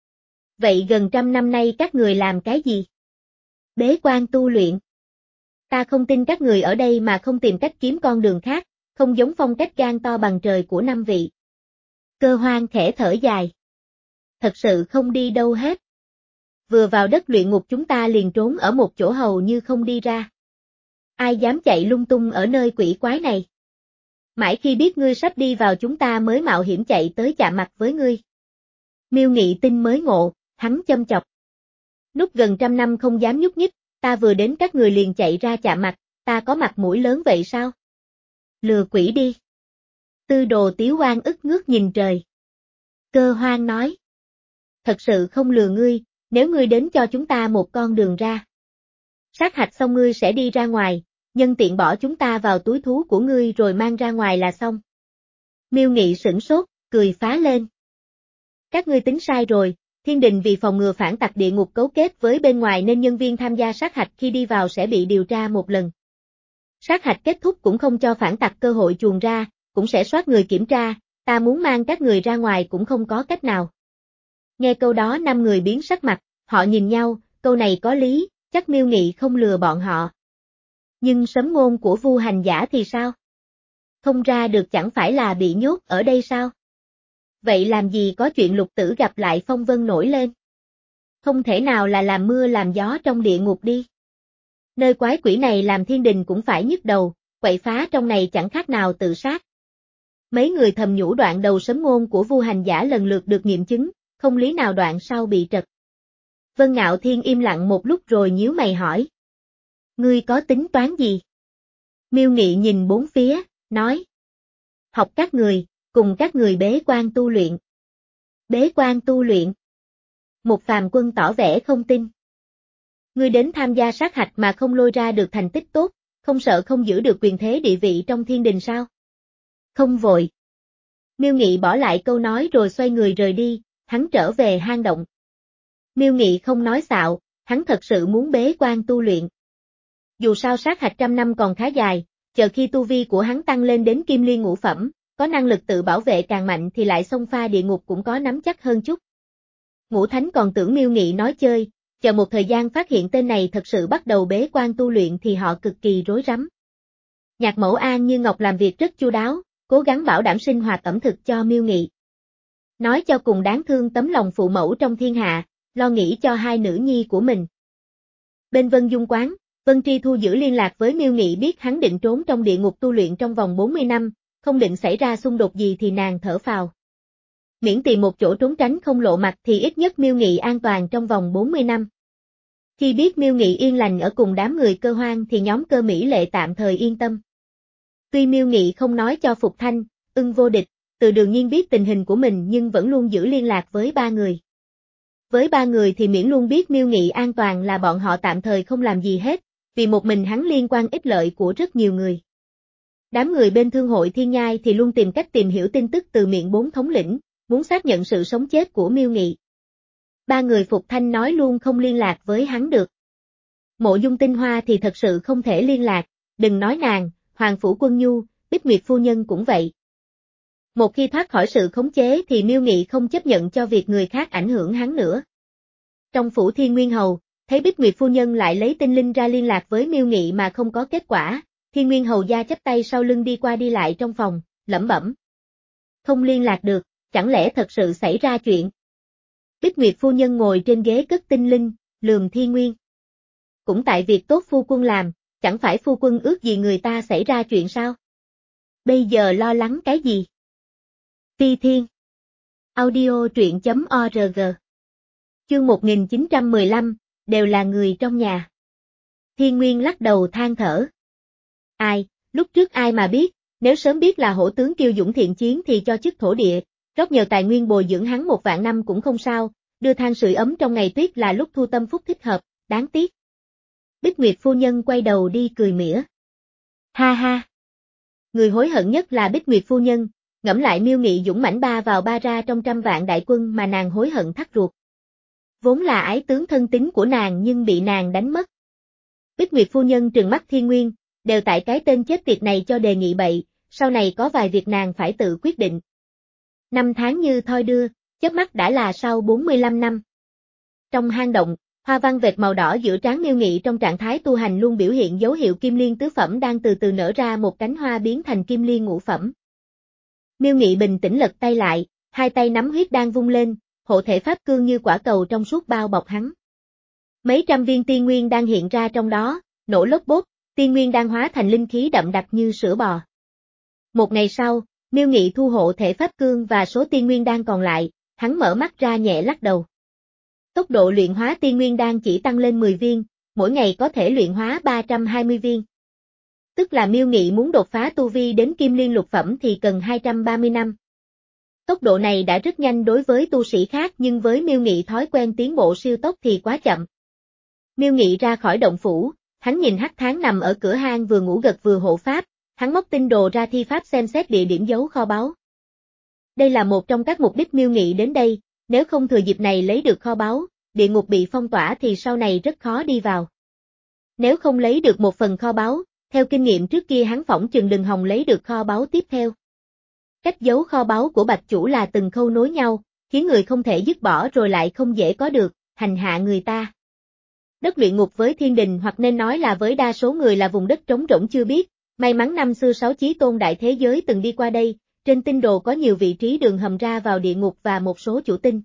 Vậy gần trăm năm nay các người làm cái gì? Bế quan tu luyện. Ta không tin các người ở đây mà không tìm cách kiếm con đường khác, không giống phong cách gan to bằng trời của năm vị. Cơ Hoan khẽ thở dài. Thật sự không đi đâu hết. Vừa vào đất luyện ngục chúng ta liền trốn ở một chỗ hầu như không đi ra. Ai dám chạy lung tung ở nơi quỷ quái này? Mãi khi biết ngươi sắp đi vào chúng ta mới mạo hiểm chạy tới chạm mặt với ngươi. Miêu Nghị tin mới ngộ, hắn châm chọc. Núp gần trăm năm không dám nhúc nhích, ta vừa đến các người liền chạy ra chạm mặt, ta có mặt mũi lớn vậy sao? Lừa quỷ đi. Tư Đồ tiếu oan ức ngước nhìn trời. Cơ Hoan nói. Thật sự không lừa ngươi, nếu ngươi đến cho chúng ta một con đường ra. Sát hạch xong ngươi sẽ đi ra ngoài, nhân tiện bỏ chúng ta vào túi thú của ngươi rồi mang ra ngoài là xong. Miêu Nghị sửng sốt, cười phá lên. Các ngươi tính sai rồi, thiên đình vì phòng ngừa phản tặc địa ngục cấu kết với bên ngoài nên nhân viên tham gia sát hạch khi đi vào sẽ bị điều tra một lần. Sát hạch kết thúc cũng không cho phản tặc cơ hội chuồn ra, cũng sẽ soát người kiểm tra, ta muốn mang các người ra ngoài cũng không có cách nào. Nghe câu đó năm người biến sắc mặt, họ nhìn nhau, câu này có lý, chắc Miêu Nghị không lừa bọn họ. Nhưng sấm ngôn của Vu Hành Giả thì sao? Không ra được chẳng phải là bị nhốt ở đây sao? Vậy làm gì có chuyện lục tử gặp lại phong vân nổi lên? Không thể nào là làm mưa làm gió trong địa ngục đi. Nơi quái quỷ này làm thiên đình cũng phải nhức đầu, quậy phá trong này chẳng khác nào tự sát. Mấy người thầm nhủ đoạn đầu sấm ngôn của Vu hành giả lần lượt được nghiệm chứng, không lý nào đoạn sau bị trật. Vân Ngạo Thiên im lặng một lúc rồi nhíu mày hỏi. Ngươi có tính toán gì? Miêu Nghị nhìn bốn phía, nói. Học các người, cùng các người bế quan tu luyện. Bế quan tu luyện. Một phàm quân tỏ vẻ không tin. Ngươi đến tham gia sát hạch mà không lôi ra được thành tích tốt, không sợ không giữ được quyền thế địa vị trong thiên đình sao? Không vội. Miêu Nghị bỏ lại câu nói rồi xoay người rời đi, hắn trở về hang động. Miêu Nghị không nói xạo, hắn thật sự muốn bế quan tu luyện. Dù sao sát hạch trăm năm còn khá dài, chờ khi tu vi của hắn tăng lên đến kim liên ngũ phẩm, có năng lực tự bảo vệ càng mạnh thì lại xông pha địa ngục cũng có nắm chắc hơn chút. Ngũ Thánh còn tưởng Miêu Nghị nói chơi, chờ một thời gian phát hiện tên này thật sự bắt đầu bế quan tu luyện thì họ cực kỳ rối rắm. Nhạc Mẫu An Như Ngọc làm việc rất chu đáo, cố gắng bảo đảm sinh hoạt ẩm thực cho Miêu Nghị. Nói cho cùng đáng thương tấm lòng phụ mẫu trong thiên hạ, lo nghĩ cho hai nữ nhi của mình. Bên Vân Dung Quán, Vân Tri Thu giữ liên lạc với Miêu Nghị biết hắn định trốn trong địa ngục tu luyện trong vòng bốn mươi năm, không định xảy ra xung đột gì thì nàng thở phào. Miễn tìm một chỗ trốn tránh không lộ mặt thì ít nhất Miêu Nghị an toàn trong vòng bốn mươi năm. Khi biết Miêu Nghị yên lành ở cùng đám người Cơ Hoang thì nhóm Cơ Mỹ Lệ tạm thời yên tâm. Tuy Miêu Nghị không nói cho Phục Thanh, Ưng Vô Địch, Từ Đường Nhiên biết tình hình của mình nhưng vẫn luôn giữ liên lạc với ba người. Với ba người thì miễn luôn biết Miêu Nghị an toàn là bọn họ tạm thời không làm gì hết, vì một mình hắn liên quan ích lợi của rất nhiều người. Đám người bên Thương hội Thiên Nhai thì luôn tìm cách tìm hiểu tin tức từ miệng bốn thống lĩnh, muốn xác nhận sự sống chết của Miêu Nghị. Ba người Phục Thanh nói luôn không liên lạc với hắn được. Mộ Dung Tinh Hoa thì thật sự không thể liên lạc, đừng nói nàng, Hoàng Phủ Quân Nhu, Bích Nguyệt Phu Nhân cũng vậy. Một khi thoát khỏi sự khống chế thì Miêu Nghị không chấp nhận cho việc người khác ảnh hưởng hắn nữa. Trong phủ Thiên Nguyên Hầu, thấy Bích Nguyệt Phu Nhân lại lấy tinh linh ra liên lạc với Miêu Nghị mà không có kết quả, Thiên Nguyên Hầu gia chắp tay sau lưng đi qua đi lại trong phòng, lẩm bẩm. Không liên lạc được, chẳng lẽ thật sự xảy ra chuyện? Bích Nguyệt Phu Nhân ngồi trên ghế cất tinh linh, lườm Thiên Nguyên. Cũng tại việc tốt phu quân làm, chẳng phải phu quân ước gì người ta xảy ra chuyện sao? Bây giờ lo lắng cái gì? Phi Thiên. Audio truyện chấm org. Chương một nghìn chín trăm mười lăm, đều là người trong nhà. Thiên Nguyên lắc đầu than thở. Ai, lúc trước ai mà biết, nếu sớm biết là hổ tướng kiêu dũng thiện chiến thì cho chức thổ địa, rót nhờ tài nguyên bồi dưỡng hắn một vạn năm cũng không sao, đưa than sưởi ấm trong ngày tuyết là lúc thu tâm phúc thích hợp, đáng tiếc. Bích Nguyệt Phu Nhân quay đầu đi cười mỉa. Ha ha. Người hối hận nhất là Bích Nguyệt Phu Nhân, ngẫm lại Miêu Nghị dũng mãnh ba vào ba ra trong trăm vạn đại quân mà nàng hối hận thắt ruột. Vốn là ái tướng thân tín của nàng nhưng bị nàng đánh mất. Bích Nguyệt Phu Nhân trừng mắt Thiên Nguyên, đều tại cái tên chết tiệt này cho đề nghị bậy, sau này có vài việc nàng phải tự quyết định. Năm tháng như thoi đưa, chớp mắt đã là sau bốn mươi lăm năm. Trong hang động, hoa văn vệt màu đỏ giữa trán Miêu Nghị trong trạng thái tu hành luôn biểu hiện dấu hiệu kim liên tứ phẩm đang từ từ nở ra một cánh hoa biến thành kim liên ngũ phẩm. Miêu Nghị bình tĩnh lật tay lại, hai tay nắm huyết đan vung lên, hộ thể pháp cương như quả cầu trong suốt bao bọc hắn. Mấy trăm viên tiên nguyên đang hiện ra trong đó, nổ lốp bốp, tiên nguyên đang hóa thành linh khí đậm đặc như sữa bò. Một ngày sau, Miêu Nghị thu hộ thể pháp cương và số tiên nguyên đan còn lại, hắn mở mắt ra nhẹ lắc đầu. Tốc độ luyện hóa tiên nguyên đan chỉ tăng lên mười viên, mỗi ngày có thể luyện hóa ba trăm hai mươi viên. Tức là Miêu Nghị muốn đột phá tu vi đến kim liên lục phẩm thì cần hai trăm ba mươi năm. Tốc độ này đã rất nhanh đối với tu sĩ khác nhưng với Miêu Nghị thói quen tiến bộ siêu tốc thì quá chậm. Miêu Nghị ra khỏi động phủ, hắn nhìn Hắc Tháng nằm ở cửa hang vừa ngủ gật vừa hộ pháp, hắn móc tinh đồ ra thi pháp xem xét địa điểm giấu kho báu. Đây là một trong các mục đích Miêu Nghị đến đây, nếu không thừa dịp này lấy được kho báu, địa ngục bị phong tỏa thì sau này rất khó đi vào. Nếu không lấy được một phần kho báu, theo kinh nghiệm trước kia hắn phỏng chừng đừng hòng lấy được kho báu tiếp theo. Cách giấu kho báu của Bạch Chủ là từng khâu nối nhau, khiến người không thể dứt bỏ rồi lại không dễ có được, hành hạ người ta. Đất luyện ngục với thiên đình hoặc nên nói là với đa số người là vùng đất trống rỗng chưa biết, may mắn năm xưa sáu chí tôn đại thế giới từng đi qua đây, trên tinh đồ có nhiều vị trí đường hầm ra vào địa ngục và một số chủ tinh.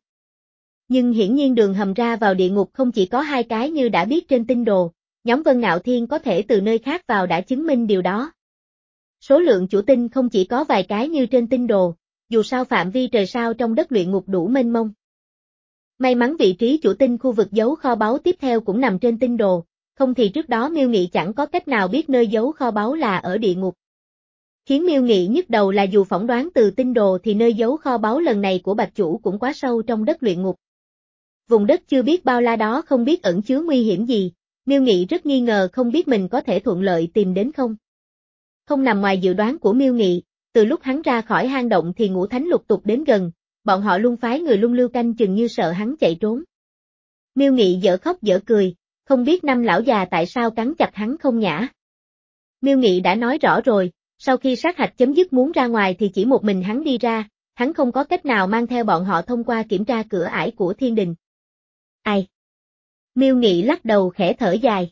Nhưng hiển nhiên đường hầm ra vào địa ngục không chỉ có hai cái như đã biết trên tinh đồ, nhóm Vân Ngạo Thiên có thể từ nơi khác vào đã chứng minh điều đó. Số lượng chủ tinh không chỉ có vài cái như trên tinh đồ, dù sao phạm vi trời sao trong đất luyện ngục đủ mênh mông. May mắn vị trí chủ tinh khu vực giấu kho báu tiếp theo cũng nằm trên tinh đồ, không thì trước đó Miêu Nghị chẳng có cách nào biết nơi giấu kho báu là ở địa ngục. Khiến Miêu Nghị nhức đầu là dù phỏng đoán từ tinh đồ thì nơi giấu kho báu lần này của Bạch Chủ cũng quá sâu trong đất luyện ngục. Vùng đất chưa biết bao la đó không biết ẩn chứa nguy hiểm gì, Miêu Nghị rất nghi ngờ không biết mình có thể thuận lợi tìm đến không. Không nằm ngoài dự đoán của Miêu Nghị, từ lúc hắn ra khỏi hang động thì ngũ thánh lục tục đến gần, bọn họ luôn phái người luôn lưu canh chừng như sợ hắn chạy trốn. Miêu Nghị dở khóc dở cười, không biết năm lão già tại sao cắn chặt hắn không nhả. Miêu Nghị đã nói rõ rồi, sau khi sát hạch chấm dứt muốn ra ngoài thì chỉ một mình hắn đi ra, hắn không có cách nào mang theo bọn họ thông qua kiểm tra cửa ải của thiên đình. Ai? Miêu Nghị lắc đầu khẽ thở dài.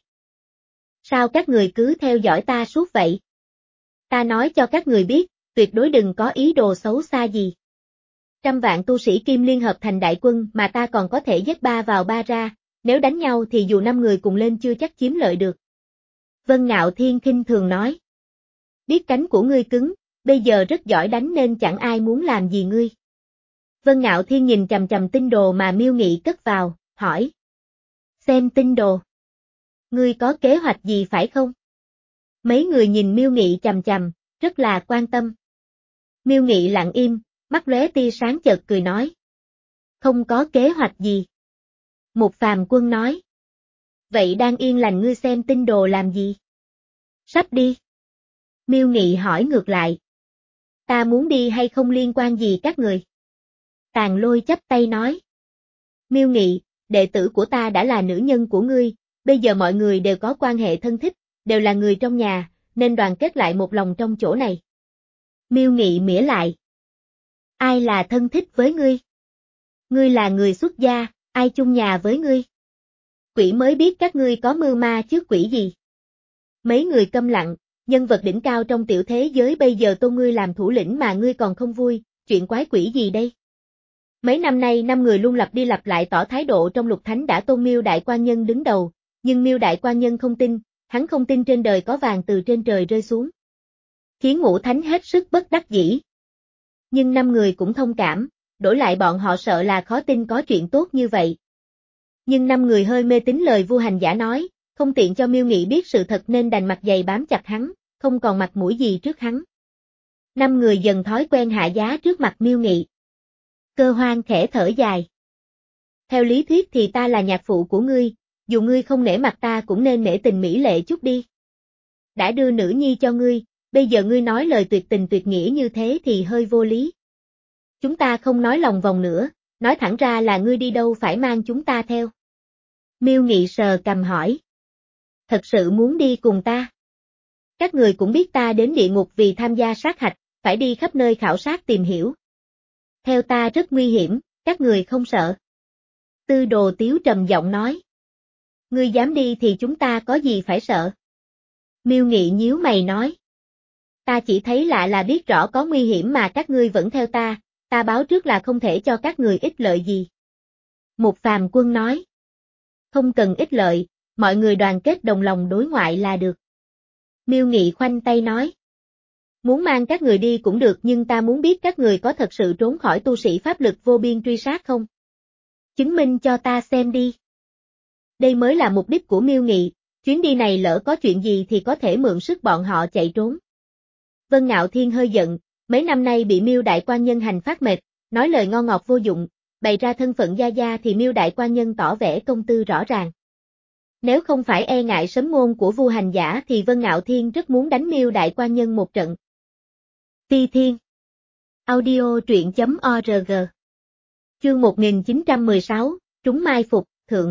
Sao các người cứ theo dõi ta suốt vậy? Ta nói cho các người biết, tuyệt đối đừng có ý đồ xấu xa gì. Trăm vạn tu sĩ Kim liên hợp thành đại quân mà ta còn có thể giết ba vào ba ra, nếu đánh nhau thì dù năm người cùng lên chưa chắc chiếm lợi được. Vân Ngạo Thiên khinh thường nói. Biết cánh của ngươi cứng, bây giờ rất giỏi đánh nên chẳng ai muốn làm gì ngươi. Vân Ngạo Thiên nhìn chằm chằm tinh đồ mà Miêu Nghị cất vào, hỏi. Xem tinh đồ. Ngươi có kế hoạch gì phải không? Mấy người nhìn Miêu Nghị chằm chằm, rất là quan tâm. Miêu Nghị lặng im, mắt lóe tia sáng chợt cười nói. Không có kế hoạch gì. Một phàm quân nói. Vậy đang yên lành ngươi xem tinh đồ làm gì? Sắp đi. Miêu Nghị hỏi ngược lại. Ta muốn đi hay không liên quan gì các người? Tàn Lôi chắp tay nói. Miêu Nghị, đệ tử của ta đã là nữ nhân của ngươi, bây giờ mọi người đều có quan hệ thân thích, đều là người trong nhà, nên đoàn kết lại một lòng trong chỗ này. Miêu Nghị mỉa lại. Ai là thân thích với ngươi? Ngươi là người xuất gia, ai chung nhà với ngươi? Quỷ mới biết các ngươi có mưu ma trước quỷ gì. Mấy người câm lặng, nhân vật đỉnh cao trong tiểu thế giới bây giờ tôn ngươi làm thủ lĩnh mà ngươi còn không vui, chuyện quái quỷ gì đây? Mấy năm nay năm người luôn lặp đi lặp lại tỏ thái độ trong lục thánh đã tôn Miêu Đại Quan Nhân đứng đầu, nhưng Miêu Đại Quan Nhân không tin, hắn không tin trên đời có vàng từ trên trời rơi xuống. Khiến ngũ thánh hết sức bất đắc dĩ. Nhưng năm người cũng thông cảm, đổi lại bọn họ sợ là khó tin có chuyện tốt như vậy. Nhưng năm người hơi mê tín lời Vu Hành Giả nói, không tiện cho Miêu Nghị biết sự thật nên đành mặt dày bám chặt hắn, không còn mặt mũi gì trước hắn. Năm người dần thói quen hạ giá trước mặt Miêu Nghị. Cơ Hoan khẽ thở dài. Theo lý thuyết thì ta là nhạc phụ của ngươi, dù ngươi không nể mặt ta cũng nên nể tình mỹ lệ chút đi. Đã đưa nữ nhi cho ngươi, bây giờ ngươi nói lời tuyệt tình tuyệt nghĩa như thế thì hơi vô lý. Chúng ta không nói lòng vòng nữa, nói thẳng ra là ngươi đi đâu phải mang chúng ta theo. Miêu Nghị sờ cằm hỏi. Thật sự muốn đi cùng ta? Các người cũng biết ta đến địa ngục vì tham gia sát hạch, phải đi khắp nơi khảo sát tìm hiểu. Theo ta rất nguy hiểm, các người không sợ. Tư Đồ Tiếu trầm giọng nói. Ngươi dám đi thì chúng ta có gì phải sợ? Miêu Nghị nhíu mày nói. Ta chỉ thấy lạ là biết rõ có nguy hiểm mà các ngươi vẫn theo ta, ta báo trước là không thể cho các người ích lợi gì. Một phàm quân nói. Không cần ích lợi, mọi người đoàn kết đồng lòng đối ngoại là được. Miêu Nghị khoanh tay nói. Muốn mang các người đi cũng được nhưng ta muốn biết các người có thật sự trốn khỏi tu sĩ pháp lực vô biên truy sát không? Chứng minh cho ta xem đi. Đây mới là mục đích của Miêu Nghị, chuyến đi này lỡ có chuyện gì thì có thể mượn sức bọn họ chạy trốn. Vân Ngạo Thiên hơi giận, mấy năm nay bị Miêu Đại Quan Nhân hành phát mệt, nói lời ngon ngọt vô dụng, bày ra thân phận gia gia thì Miêu Đại Quan Nhân tỏ vẻ công tư rõ ràng. Nếu không phải e ngại sấm ngôn của Vu Hành Giả thì Vân Ngạo Thiên rất muốn đánh Miêu Đại Quan Nhân một trận. Phi Thiên Audio truyện chấm org Chương một nghìn chín trăm mười sáu, Trúng Mai Phục, Thượng.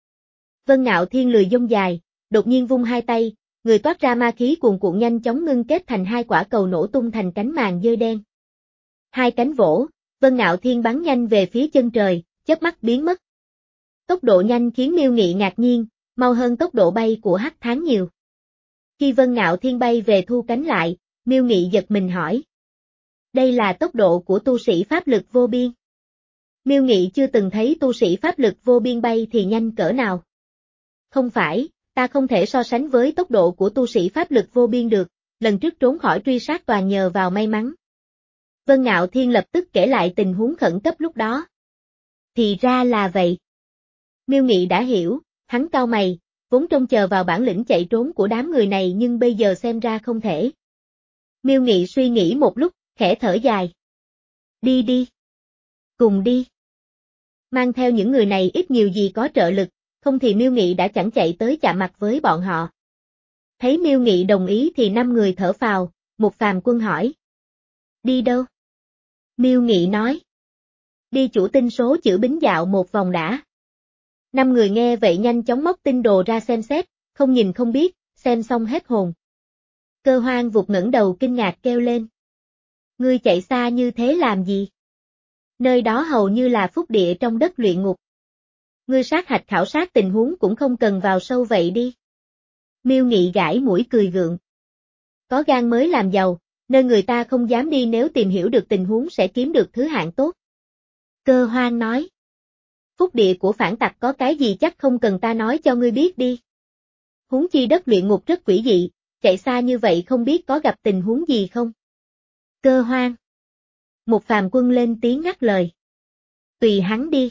Vân Ngạo Thiên lười dông dài, đột nhiên vung hai tay, người toát ra ma khí cuồn cuộn nhanh chóng ngưng kết thành hai quả cầu nổ tung thành cánh màn dơi đen. Hai cánh vỗ, Vân Ngạo Thiên bắn nhanh về phía chân trời, chớp mắt biến mất. Tốc độ nhanh khiến Miêu Nghị ngạc nhiên, mau hơn tốc độ bay của Hắc Thán nhiều. Khi Vân Ngạo Thiên bay về thu cánh lại, Miêu Nghị giật mình hỏi. Đây là tốc độ của tu sĩ pháp lực vô biên. Miêu Nghị chưa từng thấy tu sĩ pháp lực vô biên bay thì nhanh cỡ nào. Không phải, ta không thể so sánh với tốc độ của tu sĩ pháp lực vô biên được, lần trước trốn khỏi truy sát toàn nhờ vào may mắn. Vân Ngạo Thiên lập tức kể lại tình huống khẩn cấp lúc đó. Thì ra là vậy. Miêu Nghị đã hiểu, hắn cau mày, vốn trông chờ vào bản lĩnh chạy trốn của đám người này nhưng bây giờ xem ra không thể. Miêu Nghị suy nghĩ một lúc, khẽ thở dài. Đi đi. Cùng đi. Mang theo những người này ít nhiều gì có trợ lực, không thì Miêu Nghị đã chẳng chạy tới chạm mặt với bọn họ. Thấy Miêu Nghị đồng ý thì năm người thở phào, Một Phàm Quân hỏi. Đi đâu? Miêu Nghị nói. Đi chủ tinh số chữ bính dạo một vòng đã. Năm người nghe vậy nhanh chóng móc tinh đồ ra xem xét, không nhìn không biết, xem xong hết hồn. Cơ Hoang vụt ngẩng đầu kinh ngạc kêu lên. Ngươi chạy xa như thế làm gì? Nơi đó hầu như là phúc địa trong đất luyện ngục. Ngươi sát hạch khảo sát tình huống cũng không cần vào sâu vậy đi. Miêu Nghị gãi mũi cười gượng. Có gan mới làm giàu, nơi người ta không dám đi nếu tìm hiểu được tình huống sẽ kiếm được thứ hạng tốt. Cơ Hoang nói. Phúc địa của phản tặc có cái gì chắc không cần ta nói cho ngươi biết đi. Huống chi đất luyện ngục rất quỷ dị, chạy xa như vậy không biết có gặp tình huống gì không? Cơ Hoang. Một Phàm Quân lên tiếng ngắt lời. Tùy hắn đi.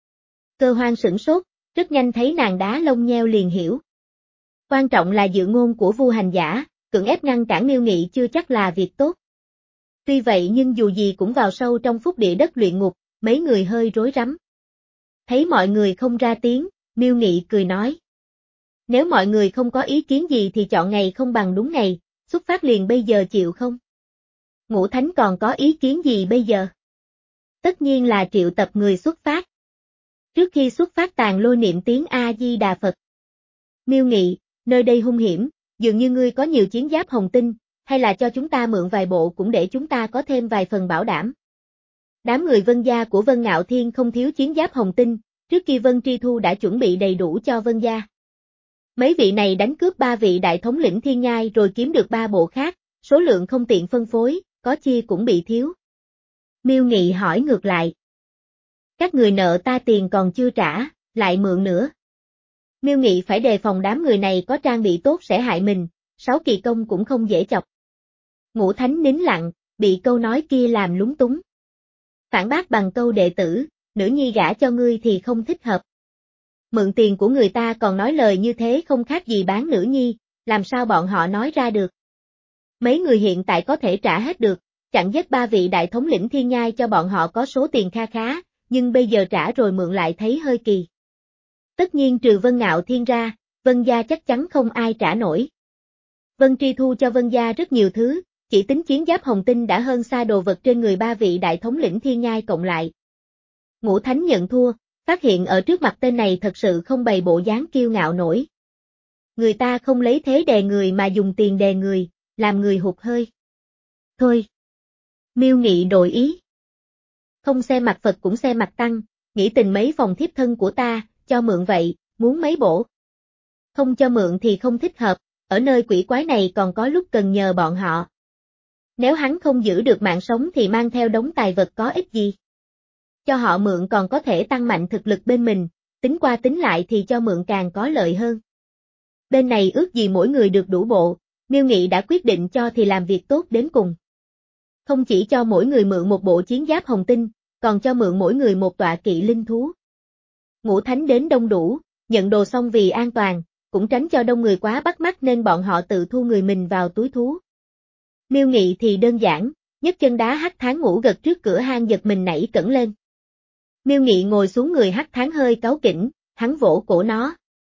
Cơ Hoang sửng sốt, rất nhanh thấy nàng đá lông nheo liền hiểu. Quan trọng là dự ngôn của Vu Hành Giả, cưỡng ép ngăn cản Miêu Nghị chưa chắc là việc tốt. Tuy vậy nhưng dù gì cũng vào sâu trong phúc địa đất luyện ngục, mấy người hơi rối rắm. Thấy mọi người không ra tiếng, Miêu Nghị cười nói. Nếu mọi người không có ý kiến gì thì chọn ngày không bằng đúng ngày, xuất phát liền bây giờ chịu không? Ngũ Thánh còn có ý kiến gì bây giờ? Tất nhiên là triệu tập người xuất phát. Trước khi xuất phát tàn lôi niệm tiếng A-di-đà Phật. Miêu Nghị, nơi đây hung hiểm, dường như ngươi có nhiều chiến giáp hồng tinh, hay là cho chúng ta mượn vài bộ cũng để chúng ta có thêm vài phần bảo đảm. Đám người Vân gia của Vân Ngạo Thiên không thiếu chiến giáp hồng tinh, trước khi Vân Tri Thu đã chuẩn bị đầy đủ cho Vân gia. Mấy vị này đánh cướp ba vị đại thống lĩnh thiên nhai rồi kiếm được ba bộ khác, số lượng không tiện phân phối, có chia cũng bị thiếu. Miêu Nghị hỏi ngược lại. Các người nợ ta tiền còn chưa trả, lại mượn nữa. Miêu Nghị phải đề phòng đám người này có trang bị tốt sẽ hại mình, sáu kỳ công cũng không dễ chọc. Ngũ Thánh nín lặng, bị câu nói kia làm lúng túng. Phản bác bằng câu đệ tử, nữ nhi gả cho ngươi thì không thích hợp. Mượn tiền của người ta còn nói lời như thế không khác gì bán nữ nhi, làm sao bọn họ nói ra được. Mấy người hiện tại có thể trả hết được, chặn giết ba vị đại thống lĩnh thiên nhai cho bọn họ có số tiền kha khá, nhưng bây giờ trả rồi mượn lại thấy hơi kỳ. Tất nhiên trừ Vân Ngạo Thiên ra, Vân gia chắc chắn không ai trả nổi. Vân Tri Thu cho Vân gia rất nhiều thứ, chỉ tính chiến giáp hồng tinh đã hơn xa đồ vật trên người ba vị đại thống lĩnh thiên nhai cộng lại. Ngũ Thánh nhận thua, phát hiện ở trước mặt tên này thật sự không bày bộ dáng kiêu ngạo nổi. Người ta không lấy thế đè người mà dùng tiền đè người, làm người hụt hơi. Thôi. Miêu Nghị đổi ý. Không xem mặt Phật cũng xem mặt Tăng, nghĩ tình mấy phòng thiếp thân của ta, cho mượn vậy, muốn mấy bổ. Không cho mượn thì không thích hợp, ở nơi quỷ quái này còn có lúc cần nhờ bọn họ. Nếu hắn không giữ được mạng sống thì mang theo đống tài vật có ích gì. Cho họ mượn còn có thể tăng mạnh thực lực bên mình, tính qua tính lại thì cho mượn càng có lợi hơn. Bên này ước gì mỗi người được đủ bộ, Miêu Nghị đã quyết định cho thì làm việc tốt đến cùng. Không chỉ cho mỗi người mượn một bộ chiến giáp hồng tinh, còn cho mượn mỗi người một tọa kỵ linh thú. Ngũ Thánh đến đông đủ, nhận đồ xong vì an toàn, cũng tránh cho đông người quá bắt mắt nên bọn họ tự thu người mình vào túi thú. Miêu Nghị thì đơn giản, nhấc chân đá Hắc Thán ngủ gật trước cửa hang giật mình nảy cẩn lên. Miêu Nghị ngồi xuống người Hắc Thán hơi cáu kỉnh, hắn vỗ cổ nó.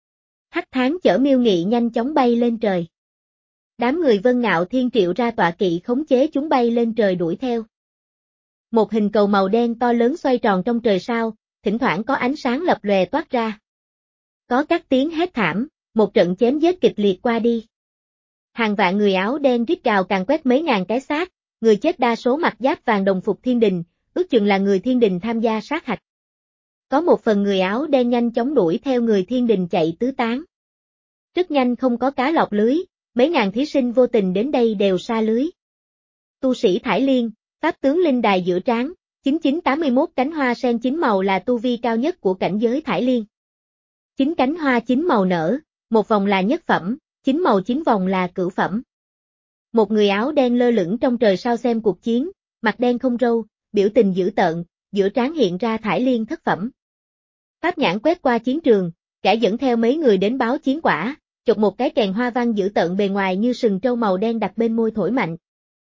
Hắc Thán chở Miêu Nghị nhanh chóng bay lên trời. Đám người Vân Ngạo Thiên triệu ra tọa kỵ khống chế chúng bay lên trời đuổi theo. Một hình cầu màu đen to lớn xoay tròn trong trời sao, thỉnh thoảng có ánh sáng lập lòe toát ra. Có các tiếng hét thảm, một trận chém giết kịch liệt qua đi. Hàng vạn người áo đen rít gào càng quét mấy ngàn cái xác, người chết đa số mặc giáp vàng đồng phục thiên đình, ước chừng là người thiên đình tham gia sát hạch. Có một phần người áo đen nhanh chóng đuổi theo người thiên đình chạy tứ tán. Rất nhanh không có cá lọt lưới, mấy ngàn thí sinh vô tình đến đây đều sa lưới. Tu sĩ Thải Liên, pháp tướng linh đài giữa trán, chín chín tám mươi mốt cánh hoa sen chín màu là tu vi cao nhất của cảnh giới Thải Liên. Chín cánh hoa chín màu nở, một vòng là nhất phẩm, chín màu chín vòng là cửu phẩm. Một người áo đen lơ lửng trong trời sao xem cuộc chiến, mặt đen không râu, biểu tình dữ tợn, giữa trán hiện ra thải liên thất phẩm. Pháp nhãn quét qua chiến trường, kẻ dẫn theo mấy người đến báo chiến quả, chụp một cái kèn hoa văn dữ tợn bề ngoài như sừng trâu màu đen đặt bên môi thổi mạnh.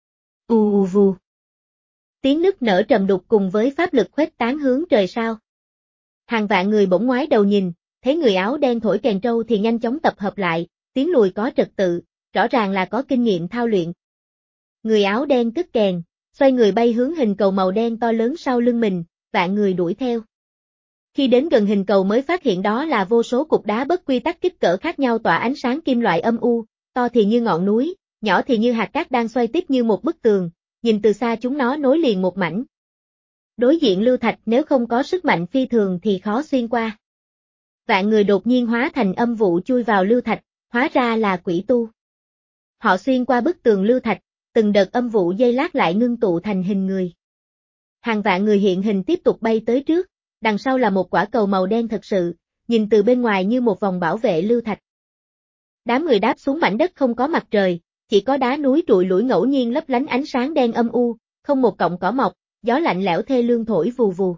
U vù. Tiếng nức nở trầm đục cùng với pháp lực khuếch tán hướng trời sao. Hàng vạn người bỗng ngoái đầu nhìn, thấy người áo đen thổi kèn trâu thì nhanh chóng tập hợp lại, tiếng lùi có trật tự, rõ ràng là có kinh nghiệm thao luyện. Người áo đen cất kèn, xoay người bay hướng hình cầu màu đen to lớn sau lưng mình, vạn người đuổi theo. Khi đến gần hình cầu mới phát hiện đó là vô số cục đá bất quy tắc kích cỡ khác nhau tỏa ánh sáng kim loại âm u, to thì như ngọn núi, nhỏ thì như hạt cát đang xoay tiếp như một bức tường, nhìn từ xa chúng nó nối liền một mảnh. Đối diện lưu thạch nếu không có sức mạnh phi thường thì khó xuyên qua. Vạn người đột nhiên hóa thành âm vụ chui vào lưu thạch, hóa ra là quỷ tu. Họ xuyên qua bức tường lưu thạch, từng đợt âm vụ dây lát lại ngưng tụ thành hình người. Hàng vạn người hiện hình tiếp tục bay tới trước, đằng sau là một quả cầu màu đen thật sự, nhìn từ bên ngoài như một vòng bảo vệ lưu thạch. Đám người đáp xuống mảnh đất không có mặt trời, chỉ có đá núi trụi lủi ngẫu nhiên lấp lánh ánh sáng đen âm u, không một cọng cỏ mọc, gió lạnh lẽo thê lương thổi vù vù.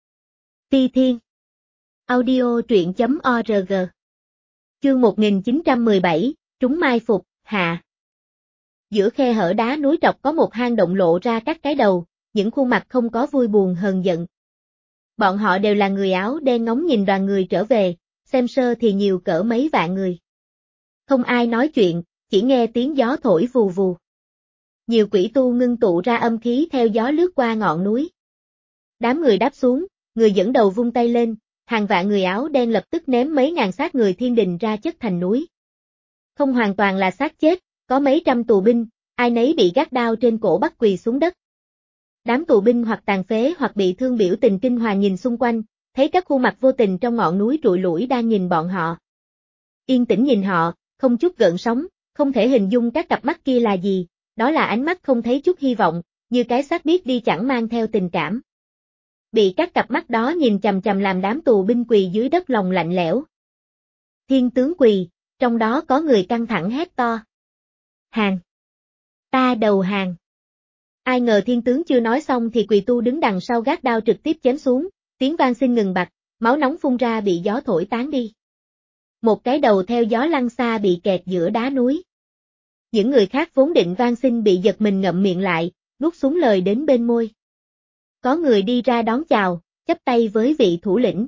Phi Thiên Audio truyện chấm org Chương một nghìn chín trăm mười bảy, Trúng mai phục, hạ. Giữa khe hở đá núi trọc có một hang động lộ ra các cái đầu, những khuôn mặt không có vui buồn hờn giận. Bọn họ đều là người áo đen ngóng nhìn đoàn người trở về, xem sơ thì nhiều cỡ mấy vạn người. Không ai nói chuyện, chỉ nghe tiếng gió thổi vù vù. Nhiều quỷ tu ngưng tụ ra âm khí theo gió lướt qua ngọn núi. Đám người đáp xuống, người dẫn đầu vung tay lên, hàng vạn người áo đen lập tức ném mấy ngàn xác người thiên đình ra chất thành núi. Không hoàn toàn là xác chết, có mấy trăm tù binh, ai nấy bị gác đao trên cổ bắt quỳ xuống đất. Đám tù binh hoặc tàn phế hoặc bị thương biểu tình kinh hoàng nhìn xung quanh, thấy các khuôn mặt vô tình trong ngọn núi trụi lủi đang nhìn bọn họ. Yên tĩnh nhìn họ, không chút gợn sóng, không thể hình dung các cặp mắt kia là gì, đó là ánh mắt không thấy chút hy vọng, như cái xác biết đi chẳng mang theo tình cảm. Bị các cặp mắt đó nhìn chằm chằm làm đám tù binh quỳ dưới đất lòng lạnh lẽo. Thiên tướng quỳ, trong đó có người căng thẳng hét to. Hàng! Ta đầu hàng! Ai ngờ thiên tướng chưa nói xong thì quỳ tu đứng đằng sau gác đao trực tiếp chém xuống, tiếng vang xin ngừng bặt, máu nóng phun ra bị gió thổi tán đi. Một cái đầu theo gió lăn xa bị kẹt giữa đá núi. Những người khác vốn định van xin bị giật mình ngậm miệng lại, nuốt xuống lời đến bên môi. Có người đi ra đón chào, chắp tay với vị thủ lĩnh.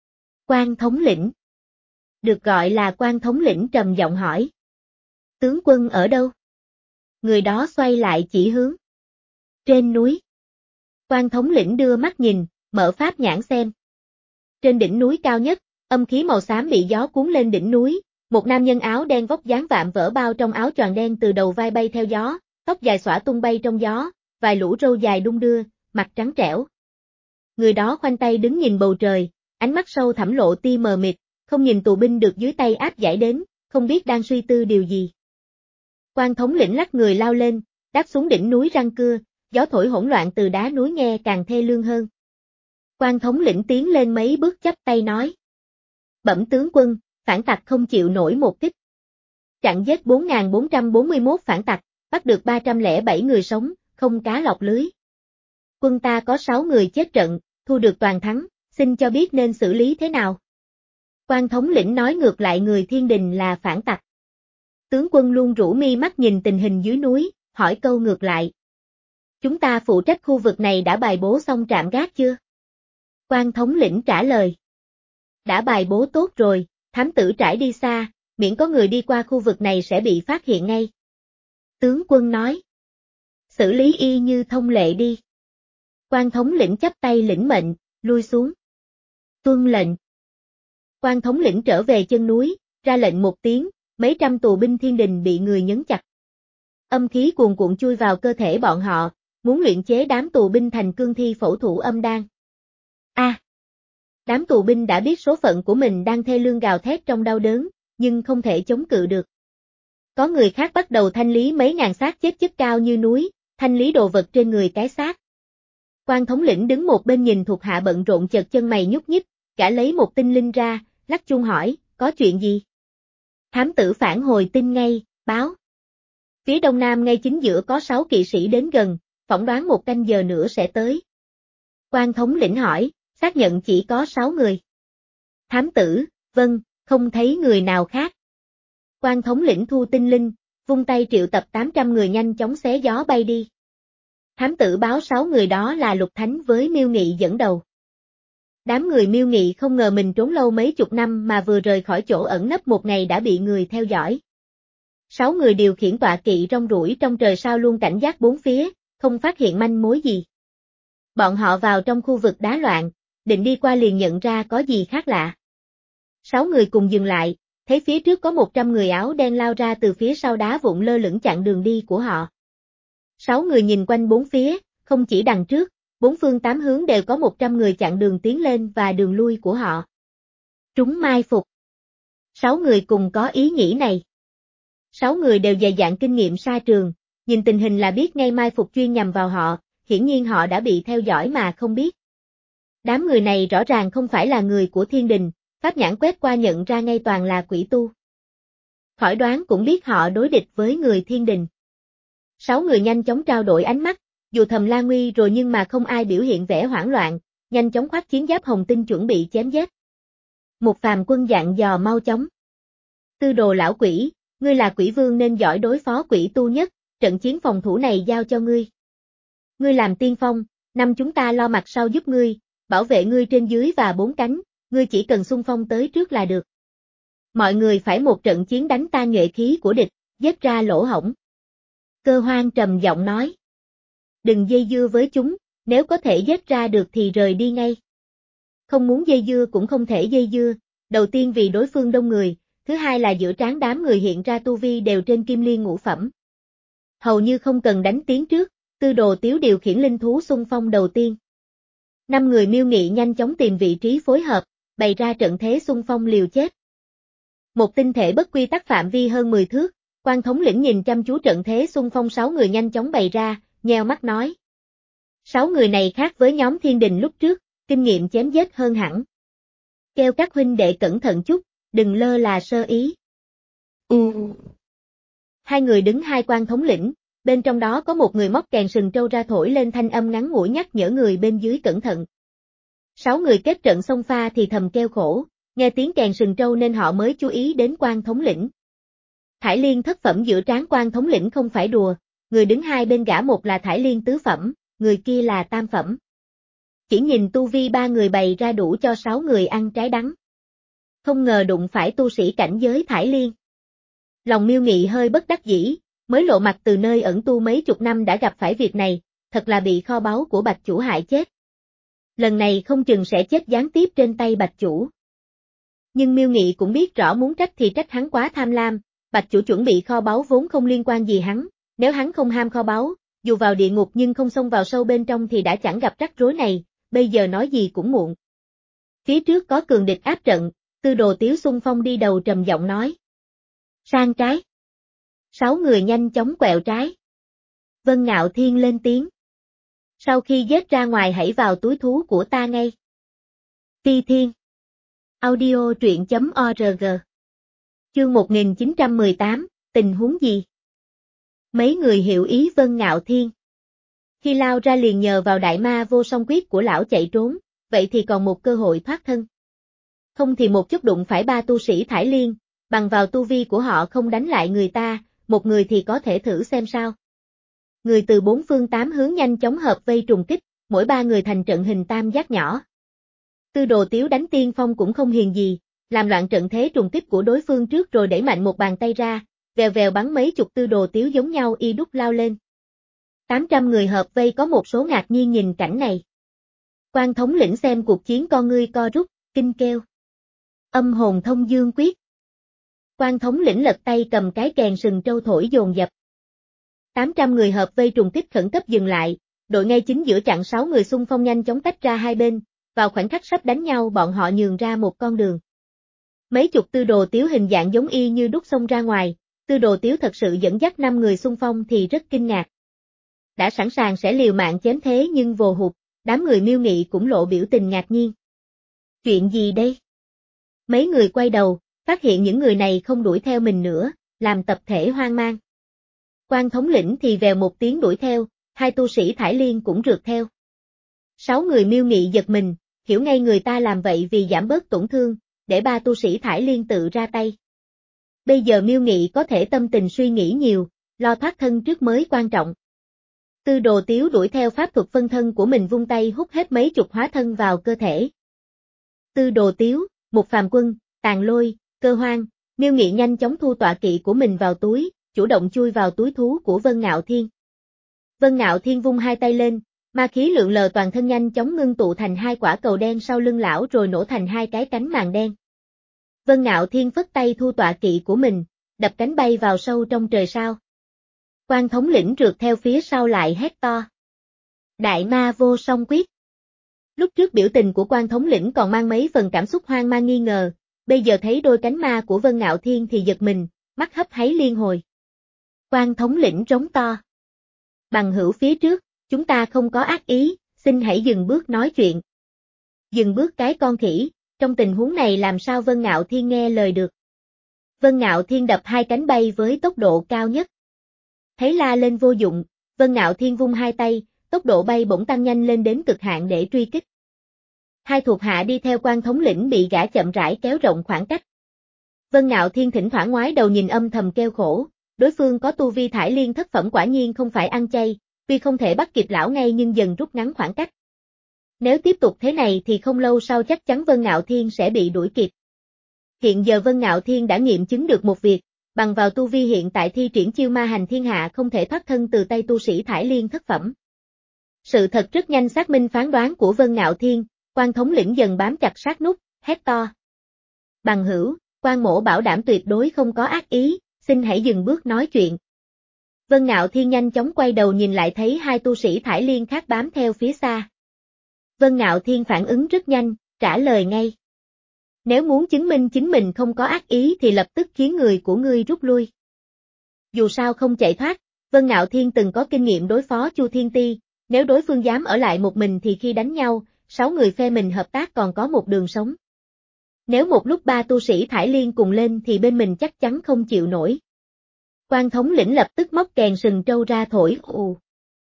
Quan thống lĩnh. Được gọi là quan thống lĩnh trầm giọng hỏi. Tướng quân ở đâu? Người đó xoay lại chỉ hướng. Trên núi. Quan thống lĩnh đưa mắt nhìn, mở pháp nhãn xem. Trên đỉnh núi cao nhất, âm khí màu xám bị gió cuốn lên đỉnh núi, một nam nhân áo đen vóc dáng vạm vỡ bao trong áo choàng đen từ đầu vai bay theo gió, tóc dài xõa tung bay trong gió, vài lũ râu dài đung đưa, mặt trắng trẻo. Người đó khoanh tay đứng nhìn bầu trời, ánh mắt sâu thẳm lộ tia mờ mịt, không nhìn tù binh được dưới tay áp giải đến, không biết đang suy tư điều gì. Quan thống lĩnh lắc người lao lên, đáp xuống đỉnh núi răng cưa, gió thổi hỗn loạn từ đá núi nghe càng thê lương hơn. Quan thống lĩnh tiến lên mấy bước chắp tay nói. Bẩm tướng quân, phản tặc không chịu nổi một kích. Chặn giết bốn nghìn bốn trăm bốn mươi mốt phản tặc, bắt được ba trăm lẻ bảy người sống, không cá lọt lưới. Quân ta có sáu người chết trận, thu được toàn thắng, xin cho biết nên xử lý thế nào. Quan thống lĩnh nói ngược lại người thiên đình là phản tặc. Tướng quân luôn rũ mi mắt nhìn tình hình dưới núi, hỏi câu ngược lại. Chúng ta phụ trách khu vực này đã bài bố xong trạm gác chưa? Quan thống lĩnh trả lời. Đã bài bố tốt rồi, thám tử trải đi xa, miễn có người đi qua khu vực này sẽ bị phát hiện ngay. Tướng quân nói. Xử lý y như thông lệ đi. Quan thống lĩnh chắp tay lĩnh mệnh, lui xuống. Tuân lệnh. Quan thống lĩnh trở về chân núi, ra lệnh một tiếng, mấy trăm tù binh thiên đình bị người nhấn chặt. Âm khí cuồn cuộn chui vào cơ thể bọn họ, muốn luyện chế đám tù binh thành cương thi phẫu thủ âm đan. A. À, đám tù binh đã biết số phận của mình đang thê lương gào thét trong đau đớn, nhưng không thể chống cự được. Có người khác bắt đầu thanh lý mấy ngàn xác chết chất cao như núi, thanh lý đồ vật trên người cái xác. Quan thống lĩnh đứng một bên nhìn thuộc hạ bận rộn chợt chân mày nhúc nhích, gã lấy một tinh linh ra, lắc chuông hỏi, có chuyện gì? Thám tử phản hồi tin ngay, báo. Phía đông nam ngay chính giữa có sáu kỵ sĩ đến gần, phỏng đoán một canh giờ nữa sẽ tới. Quan thống lĩnh hỏi, xác nhận chỉ có sáu người. Thám tử, vâng, không thấy người nào khác. Quan thống lĩnh thu tinh linh, vung tay triệu tập tám trăm người nhanh chóng xé gió bay đi. Thám tử báo sáu người đó là Lục Thánh với Miêu Nghị dẫn đầu. Đám người Miêu Nghị không ngờ mình trốn lâu mấy chục năm mà vừa rời khỏi chỗ ẩn nấp một ngày đã bị người theo dõi. Sáu người điều khiển tọa kỵ rong ruổi trong trời sao luôn cảnh giác bốn phía, không phát hiện manh mối gì. Bọn họ vào trong khu vực đá loạn, định đi qua liền nhận ra có gì khác lạ. Sáu người cùng dừng lại, thấy phía trước có một trăm người áo đen lao ra từ phía sau đá vụn lơ lửng chặn đường đi của họ. Sáu người nhìn quanh bốn phía, không chỉ đằng trước, bốn phương tám hướng đều có một trăm người chặn đường tiến lên và đường lui của họ. Trúng mai phục. Sáu người cùng có ý nghĩ này. Sáu người đều dày dạn kinh nghiệm sa trường, nhìn tình hình là biết ngay mai phục chuyên nhằm vào họ, hiển nhiên họ đã bị theo dõi mà không biết. Đám người này rõ ràng không phải là người của thiên đình, pháp nhãn quét qua nhận ra ngay toàn là quỷ tu. Khỏi đoán cũng biết họ đối địch với người thiên đình. Sáu người nhanh chóng trao đổi ánh mắt, dù thầm la nguy rồi nhưng mà không ai biểu hiện vẻ hoảng loạn, nhanh chóng khoác chiến giáp hồng tinh chuẩn bị chém giết. Một phàm quân dặn dò mau chóng. Tư đồ lão quỷ, ngươi là quỷ vương nên giỏi đối phó quỷ tu nhất, trận chiến phòng thủ này giao cho ngươi. Ngươi làm tiên phong, năm chúng ta lo mặt sau giúp ngươi, bảo vệ ngươi trên dưới và bốn cánh, ngươi chỉ cần xung phong tới trước là được. Mọi người phải một trận chiến đánh tan nhuệ khí của địch, giết ra lỗ hổng. Cơ Hoan trầm giọng nói. Đừng dây dưa với chúng, nếu có thể giết ra được thì rời đi ngay. Không muốn dây dưa cũng không thể dây dưa, đầu tiên vì đối phương đông người, thứ hai là giữa trán đám người hiện ra tu vi đều trên kim liên ngũ phẩm. Hầu như không cần đánh tiếng trước, Tư Đồ Tiếu điều khiển linh thú xung phong đầu tiên. Năm người Miêu Nghị nhanh chóng tìm vị trí phối hợp, bày ra trận thế xung phong liều chết. Một tinh thể bất quy tắc phạm vi hơn mười thước, Quan thống lĩnh nhìn chăm chú trận thế xung phong sáu người nhanh chóng bày ra, nheo mắt nói. Sáu người này khác với nhóm thiên đình lúc trước, kinh nghiệm chém giết hơn hẳn. Kêu các huynh đệ cẩn thận chút, đừng lơ là sơ ý. Ừ. Hai người đứng hai quan thống lĩnh, bên trong đó có một người móc kèn sừng trâu ra thổi lên thanh âm ngắn ngủi nhắc nhở người bên dưới cẩn thận. Sáu người kết trận xông pha thì thầm kêu khổ, nghe tiếng kèn sừng trâu nên họ mới chú ý đến quan thống lĩnh. Thải Liên thất phẩm giữa trán quan thống lĩnh không phải đùa, người đứng hai bên gã một là Thải Liên tứ phẩm, người kia là tam phẩm. Chỉ nhìn tu vi ba người bày ra đủ cho sáu người ăn trái đắng. Không ngờ đụng phải tu sĩ cảnh giới Thải Liên. Lòng Miêu Nghị hơi bất đắc dĩ, mới lộ mặt từ nơi ẩn tu mấy chục năm đã gặp phải việc này, thật là bị kho báu của Bạch Chủ hại chết. Lần này không chừng sẽ chết gián tiếp trên tay Bạch Chủ. Nhưng Miêu Nghị cũng biết rõ muốn trách thì trách hắn quá tham lam, Bạch Chủ chuẩn bị kho báu vốn không liên quan gì hắn, nếu hắn không ham kho báu, dù vào địa ngục nhưng không xông vào sâu bên trong thì đã chẳng gặp rắc rối này, bây giờ nói gì cũng muộn. Phía trước có cường địch áp trận, Tư Đồ Tiếu xung phong đi đầu trầm giọng nói. Sang trái. Sáu người nhanh chóng quẹo trái. Vân Ngạo Thiên lên tiếng. Sau khi giết ra ngoài hãy vào túi thú của ta ngay. Ti Thiên. Audio truyện chấm org. Chương một nghìn chín trăm mười tám, tình huống gì? Mấy người hiểu ý Vân Ngạo Thiên. Khi lao ra liền nhờ vào đại ma vô song quyết của lão chạy trốn, vậy thì còn một cơ hội thoát thân. Không thì một chút đụng phải ba tu sĩ Thải Liên, bằng vào tu vi của họ không đánh lại người ta, một người thì có thể thử xem sao. Người từ bốn phương tám hướng nhanh chóng hợp vây trùng kích, mỗi ba người thành trận hình tam giác nhỏ. Tư Đồ Tiếu đánh tiên phong cũng không hiền gì, làm loạn trận thế trùng kích của đối phương trước rồi đẩy mạnh một bàn tay ra, vèo vèo bắn mấy chục Tư Đồ Tiếu giống nhau y đúc lao lên. tám trăm người hợp vây có một số ngạc nhiên nhìn cảnh này. Quan thống lĩnh xem cuộc chiến con ngươi co rút, kinh kêu. Âm hồn thông dương quyết. Quan thống lĩnh lật tay cầm cái kèn sừng trâu thổi dồn dập. tám trăm người hợp vây trùng kích khẩn cấp dừng lại, đội ngay chính giữa chặn sáu người xung phong nhanh chóng tách ra hai bên, vào khoảnh khắc sắp đánh nhau bọn họ nhường ra một con đường. Mấy chục Tư Đồ Tiếu hình dạng giống y như đúc xông ra ngoài, Tư Đồ Tiếu thật sự dẫn dắt năm người xung phong thì rất kinh ngạc. Đã sẵn sàng sẽ liều mạng chém thế nhưng vồ hụt, đám người Miêu Nghị cũng lộ biểu tình ngạc nhiên. Chuyện gì đây? Mấy người quay đầu, phát hiện những người này không đuổi theo mình nữa, làm tập thể hoang mang. Quan thống lĩnh thì vèo một tiếng đuổi theo, hai tu sĩ Thải Liên cũng rượt theo. Sáu người Miêu Nghị giật mình, hiểu ngay người ta làm vậy vì giảm bớt tổn thương, để ba tu sĩ Thải Liên tự ra tay. Bây giờ Miêu Nghị có thể tâm tình suy nghĩ nhiều, lo thoát thân trước mới quan trọng. Tư Đồ Tiếu đuổi theo pháp thuật phân thân của mình vung tay hút hết mấy chục hóa thân vào cơ thể. Tư Đồ Tiếu, Một Phàm Quân, Tàn Lôi, Cơ Hoang, Miêu Nghị nhanh chóng thu tọa kỵ của mình vào túi, chủ động chui vào túi thú của Vân Ngạo Thiên. Vân Ngạo Thiên vung hai tay lên, ma khí lượn lờ toàn thân nhanh chóng ngưng tụ thành hai quả cầu đen sau lưng lão rồi nổ thành hai cái cánh màng đen. Vân Ngạo Thiên phất tay thu tọa kỵ của mình, đập cánh bay vào sâu trong trời sao. Quan thống lĩnh rượt theo phía sau lại hét to. Đại ma vô song quyết. Lúc trước biểu tình của Quan thống lĩnh còn mang mấy phần cảm xúc hoang mang nghi ngờ, bây giờ thấy đôi cánh ma của Vân Ngạo Thiên thì giật mình, mắt hấp háy liên hồi. Quan thống lĩnh rống to. Bằng hữu phía trước, chúng ta không có ác ý, xin hãy dừng bước nói chuyện. Dừng bước cái con khỉ, trong tình huống này làm sao Vân Ngạo Thiên nghe lời được. Vân Ngạo Thiên đập hai cánh bay với tốc độ cao nhất. Thấy la lên vô dụng, Vân Ngạo Thiên vung hai tay, tốc độ bay bỗng tăng nhanh lên đến cực hạn để truy kích. Hai thuộc hạ đi theo Quan thống lĩnh bị gã chậm rãi kéo rộng khoảng cách. Vân Ngạo Thiên thỉnh thoảng ngoái đầu nhìn âm thầm kêu khổ, đối phương có tu vi Thải Liên thất phẩm quả nhiên không phải ăn chay, tuy không thể bắt kịp lão ngay nhưng dần rút ngắn khoảng cách. Nếu tiếp tục thế này thì không lâu sau chắc chắn Vân Ngạo Thiên sẽ bị đuổi kịp. Hiện giờ Vân Ngạo Thiên đã nghiệm chứng được một việc, bằng vào tu vi hiện tại thi triển chiêu ma hành thiên hạ không thể thoát thân từ tay tu sĩ Thải Liên thất phẩm. Sự thật rất nhanh xác minh phán đoán của Vân Ngạo Thiên, Quan thống lĩnh dần bám chặt sát nút, hét to. Bằng hữu, Quan mỗ bảo đảm tuyệt đối không có ác ý, xin hãy dừng bước nói chuyện. Vân Ngạo Thiên nhanh chóng quay đầu nhìn lại thấy hai tu sĩ Thải Liên khác bám theo phía xa. Vân Ngạo Thiên phản ứng rất nhanh, trả lời ngay. Nếu muốn chứng minh chính mình không có ác ý thì lập tức khiến người của ngươi rút lui. Dù sao không chạy thoát, Vân Ngạo Thiên từng có kinh nghiệm đối phó Chu Thiên Ti, nếu đối phương dám ở lại một mình thì khi đánh nhau, sáu người phe mình hợp tác còn có một đường sống. Nếu một lúc ba tu sĩ Thải Liên cùng lên thì bên mình chắc chắn không chịu nổi. Quan thống lĩnh lập tức móc kèn sừng trâu ra thổi ù.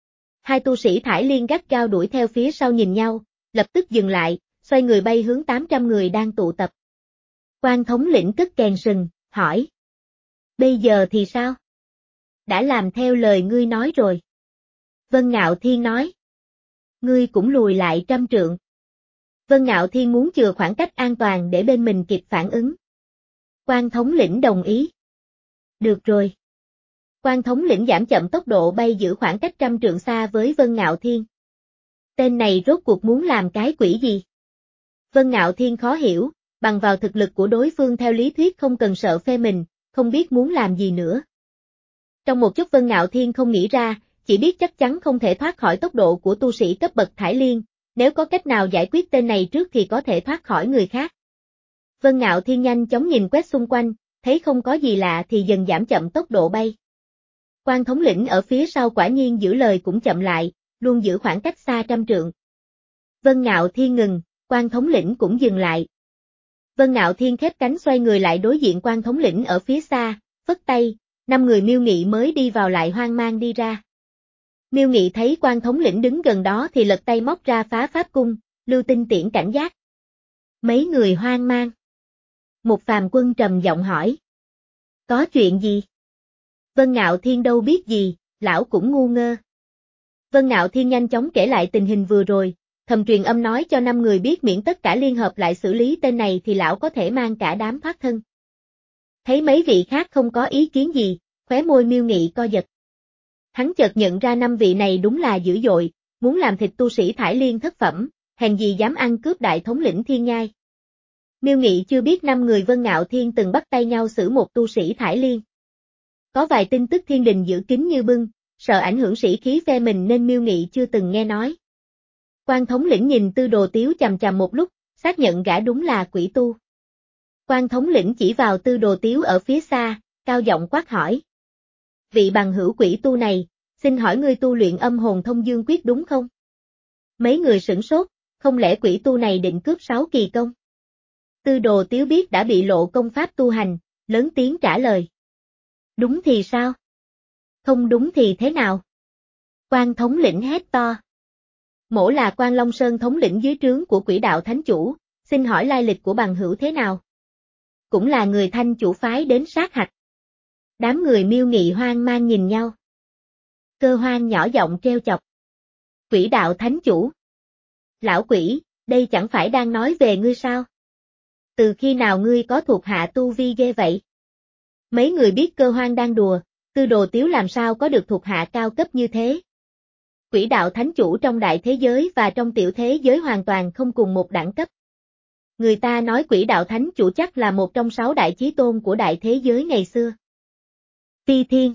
Hai tu sĩ Thải Liên gắt gao đuổi theo phía sau nhìn nhau, lập tức dừng lại, xoay người bay hướng tám trăm người đang tụ tập. Quan thống lĩnh cất kèn sừng, hỏi. Bây giờ thì sao? Đã làm theo lời ngươi nói rồi. Vân Ngạo Thiên nói. Ngươi cũng lùi lại trăm trượng. Vân Ngạo Thiên muốn chừa khoảng cách an toàn để bên mình kịp phản ứng. Quan thống lĩnh đồng ý. Được rồi. Quan thống lĩnh giảm chậm tốc độ bay giữ khoảng cách trăm trượng xa với Vân Ngạo Thiên. Tên này rốt cuộc muốn làm cái quỷ gì? Vân Ngạo Thiên khó hiểu, bằng vào thực lực của đối phương theo lý thuyết không cần sợ phe mình, không biết muốn làm gì nữa. Trong một chút Vân Ngạo Thiên không nghĩ ra, chỉ biết chắc chắn không thể thoát khỏi tốc độ của tu sĩ cấp bậc Thải Liên, nếu có cách nào giải quyết tên này trước thì có thể thoát khỏi người khác. Vân Ngạo Thiên nhanh chóng nhìn quét xung quanh, thấy không có gì lạ thì dần giảm chậm tốc độ bay. Quan thống lĩnh ở phía sau quả nhiên giữ lời cũng chậm lại, luôn giữ khoảng cách xa trăm trượng. Vân Ngạo Thiên ngừng, Quan thống lĩnh cũng dừng lại. Vân Ngạo Thiên khép cánh xoay người lại đối diện Quan thống lĩnh ở phía xa, phất tay, năm người Miêu Nghị mới đi vào lại hoang mang đi ra. Miêu Nghị thấy Quan thống lĩnh đứng gần đó thì lật tay móc ra phá pháp cung, lưu tinh tiễn cảnh giác. Mấy người hoang mang. Một Phàm Quân trầm giọng hỏi. Có chuyện gì? Vân Ngạo Thiên đâu biết gì, lão cũng ngu ngơ. Vân Ngạo Thiên nhanh chóng kể lại tình hình vừa rồi, thầm truyền âm nói cho năm người biết miễn tất cả liên hợp lại xử lý tên này thì lão có thể mang cả đám thoát thân. Thấy mấy vị khác không có ý kiến gì, khóe môi Miêu Nghị co giật. Hắn chợt nhận ra năm vị này đúng là dữ dội, muốn làm thịt tu sĩ Thải Liên thất phẩm, hèn gì dám ăn cướp đại thống lĩnh Thiên Nhai. Miêu Nghị chưa biết năm người Vân Ngạo Thiên từng bắt tay nhau xử một tu sĩ Thải Liên. Có vài tin tức thiên đình giữ kín như bưng, sợ ảnh hưởng sĩ khí phe mình nên Miêu Nghị chưa từng nghe nói. Quan thống lĩnh nhìn Tư Đồ Tiếu chằm chằm một lúc, xác nhận gã đúng là quỷ tu. Quan thống lĩnh chỉ vào Tư Đồ Tiếu ở phía xa, cao giọng quát hỏi. Vị bằng hữu quỷ tu này, xin hỏi ngươi tu luyện âm hồn thông dương quyết đúng không? Mấy người sửng sốt, không lẽ quỷ tu này định cướp sáu kỳ công? Tư Đồ Tiếu biết đã bị lộ công pháp tu hành, lớn tiếng trả lời. Đúng thì sao? Không đúng thì thế nào? Quan thống lĩnh hét to. Mỗ là Quan Long Sơn thống lĩnh dưới trướng của Quỷ Đạo Thánh Chủ, xin hỏi lai lịch của bằng hữu thế nào? Cũng là người Thanh chủ phái đến sát hạch. Đám người Miêu Nghị hoang mang nhìn nhau. Cơ Hoan nhỏ giọng treo chọc. Quỷ Đạo Thánh Chủ. Lão quỷ, đây chẳng phải đang nói về ngươi sao? Từ khi nào ngươi có thuộc hạ tu vi ghê vậy? Mấy người biết Cơ Hoan đang đùa, Tư Đồ Tiếu làm sao có được thuộc hạ cao cấp như thế? Quỷ Đạo Thánh Chủ trong đại thế giới và trong tiểu thế giới hoàn toàn không cùng một đẳng cấp. Người ta nói Quỷ Đạo Thánh Chủ chắc là một trong sáu đại chí tôn của đại thế giới ngày xưa. Phi Thiên.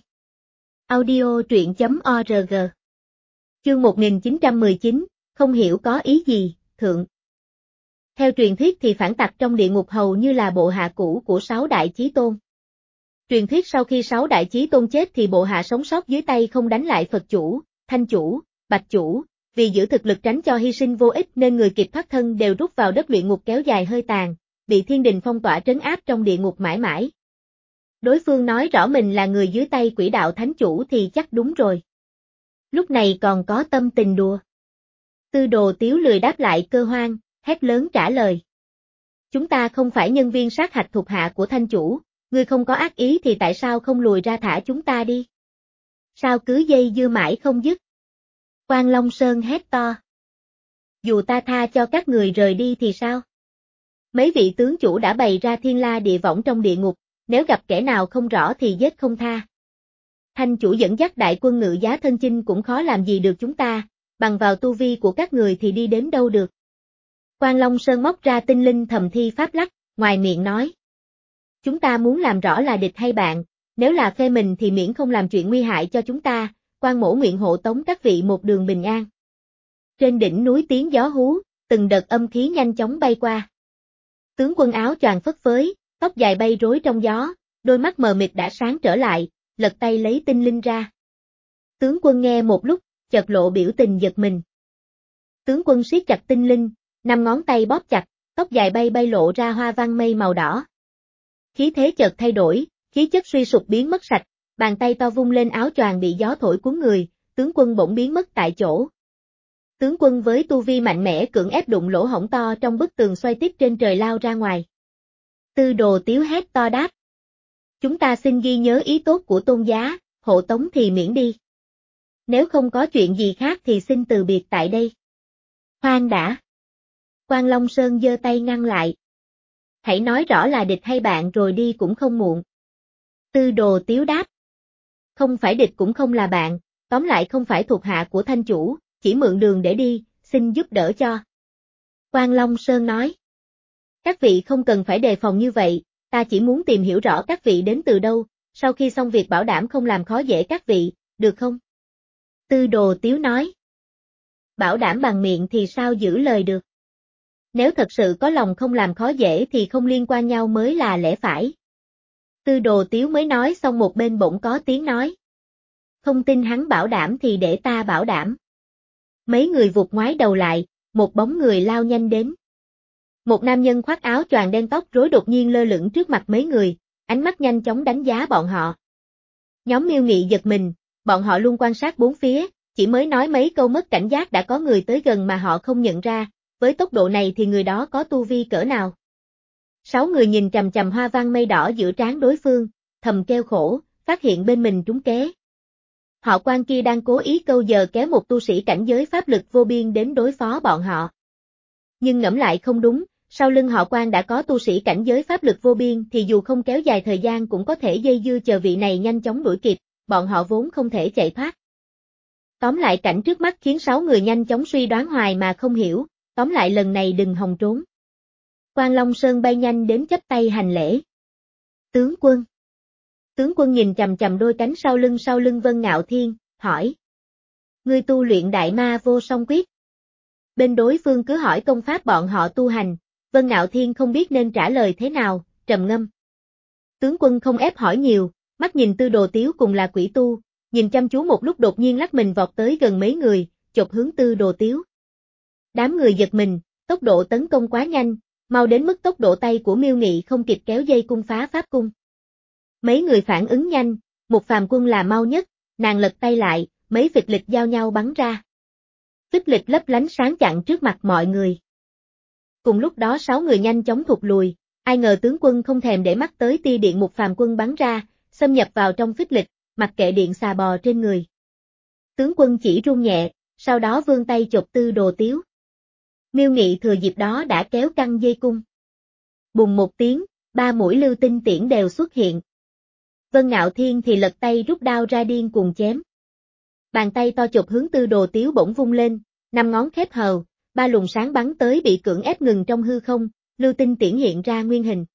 Audio truyện chấm org. Chương một nghìn chín trăm mười chín, không hiểu có ý gì, thượng. Theo truyền thuyết thì phản tặc trong địa ngục hầu như là bộ hạ cũ của sáu đại chí tôn. Truyền thuyết sau khi sáu đại chí tôn chết thì bộ hạ sống sót dưới tay không đánh lại Phật chủ, Thanh chủ, Bạch chủ, vì giữ thực lực tránh cho hy sinh vô ích nên người kịp thoát thân đều rút vào đất luyện ngục kéo dài hơi tàn, bị thiên đình phong tỏa trấn áp trong địa ngục mãi mãi. Đối phương nói rõ mình là người dưới tay Quỷ Đạo Thánh Chủ thì chắc đúng rồi. Lúc này còn có tâm tình đùa. Tư Đồ Tiếu lười đáp lại Cơ Hoan, hét lớn trả lời. Chúng ta không phải nhân viên sát hạch thuộc hạ của Thanh Chủ, ngươi không có ác ý thì tại sao không lùi ra thả chúng ta đi? Sao cứ dây dưa mãi không dứt? Quan Long Sơn hét to. Dù ta tha cho các người rời đi thì sao? Mấy vị tướng chủ đã bày ra thiên la địa võng trong địa ngục, nếu gặp kẻ nào không rõ thì giết không tha. Thanh chủ dẫn dắt đại quân ngự giá thân chinh cũng khó làm gì được chúng ta, bằng vào tu vi của các người thì đi đến đâu được. Quan Long Sơn móc ra tinh linh thầm thi pháp lắc, ngoài miệng nói. Chúng ta muốn làm rõ là địch hay bạn, nếu là phe mình thì miễn không làm chuyện nguy hại cho chúng ta, Quan mỗ nguyện hộ tống các vị một đường bình an. Trên đỉnh núi tiếng gió hú, từng đợt âm khí nhanh chóng bay qua. Tướng quân áo choàng phất phới, tóc dài bay rối trong gió, đôi mắt mờ mịt đã sáng trở lại, lật tay lấy tinh linh ra. Tướng quân nghe một lúc, chợt lộ biểu tình giật mình. Tướng quân siết chặt tinh linh, năm ngón tay bóp chặt, tóc dài bay bay lộ ra hoa văn mây màu đỏ. Khí thế chợt thay đổi, khí chất suy sụp biến mất sạch, bàn tay to vung lên áo choàng bị gió thổi cuốn người, tướng quân bỗng biến mất tại chỗ. Tướng quân với tu vi mạnh mẽ cưỡng ép đụng lỗ hổng to trong bức tường xoay tiếp trên trời lao ra ngoài. Tư Đồ Tiếu hét to đáp. Chúng ta xin ghi nhớ ý tốt của tôn giá, hộ tống thì miễn đi. Nếu không có chuyện gì khác thì xin từ biệt tại đây. Khoan đã. Quan Long Sơn giơ tay ngăn lại. Hãy nói rõ là địch hay bạn rồi đi cũng không muộn. Tư Đồ Tiếu đáp. Không phải địch cũng không là bạn, tóm lại không phải thuộc hạ của Thanh chủ, chỉ mượn đường để đi, xin giúp đỡ cho. Quan Long Sơn nói. Các vị không cần phải đề phòng như vậy, ta chỉ muốn tìm hiểu rõ các vị đến từ đâu, sau khi xong việc bảo đảm không làm khó dễ các vị, được không? Tư Đồ Tiếu nói. Bảo đảm bằng miệng thì sao giữ lời được? Nếu thật sự có lòng không làm khó dễ thì không liên quan nhau mới là lẽ phải. Tư Đồ Tiếu mới nói xong một bên bỗng có tiếng nói. Không tin hắn bảo đảm thì để ta bảo đảm. Mấy người vụt ngoái đầu lại, một bóng người lao nhanh đến. Một nam nhân khoác áo choàng đen tóc rối đột nhiên lơ lửng trước mặt mấy người, ánh mắt nhanh chóng đánh giá bọn họ. Nhóm Miêu Nghị giật mình, bọn họ luôn quan sát bốn phía, chỉ mới nói mấy câu mất cảnh giác đã có người tới gần mà họ không nhận ra, với tốc độ này thì người đó có tu vi cỡ nào. Sáu người nhìn chằm chằm hoa văn mây đỏ giữa trán đối phương, thầm kêu khổ, phát hiện bên mình trúng kế. Họ Quan kia đang cố ý câu giờ kéo một tu sĩ cảnh giới pháp lực vô biên đến đối phó bọn họ. Nhưng ngẫm lại không đúng, sau lưng họ Quan đã có tu sĩ cảnh giới pháp lực vô biên thì dù không kéo dài thời gian cũng có thể dây dưa chờ vị này nhanh chóng đuổi kịp, bọn họ vốn không thể chạy thoát. Tóm lại cảnh trước mắt khiến sáu người nhanh chóng suy đoán hoài mà không hiểu, tóm lại lần này đừng hòng trốn. Quan Long Sơn bay nhanh đến chắp tay hành lễ. Tướng quân. Tướng quân nhìn chằm chằm đôi cánh sau lưng sau lưng Vân Ngạo Thiên, hỏi. Ngươi tu luyện đại ma vô song quyết. Bên đối phương cứ hỏi công pháp bọn họ tu hành, Vân Ngạo Thiên không biết nên trả lời thế nào, trầm ngâm. Tướng quân không ép hỏi nhiều, mắt nhìn Tư Đồ Tiếu cùng là quỷ tu, nhìn chăm chú một lúc đột nhiên lắc mình vọt tới gần mấy người, chộp hướng Tư Đồ Tiếu. Đám người giật mình, tốc độ tấn công quá nhanh, mau đến mức tốc độ tay của Miêu Nghị không kịp kéo dây cung phá pháp cung. Mấy người phản ứng nhanh, một phàm quân là mau nhất, nàng lật tay lại, mấy phịch lịch giao nhau bắn ra. Phích lịch lấp lánh sáng chặn trước mặt mọi người. Cùng lúc đó sáu người nhanh chóng thụt lùi, ai ngờ tướng quân không thèm để mắt tới tia điện Mục Phàm quân bắn ra, xâm nhập vào trong phích lịch, mặc kệ điện xà bò trên người. Tướng quân chỉ run nhẹ, sau đó vươn tay chộp Tư Đồ Tiếu. Miêu Nghị thừa dịp đó đã kéo căng dây cung. Bùng một tiếng, ba mũi lưu tinh tiễn đều xuất hiện. Vân Ngạo Thiên thì lật tay rút đao ra điên cuồng chém. Bàn tay to chụp hướng Tư Đồ Tiếu bỗng vung lên, năm ngón khép hờ, ba luồng sáng bắn tới bị cưỡng ép ngừng trong hư không, lưu tinh tiễn hiện ra nguyên hình.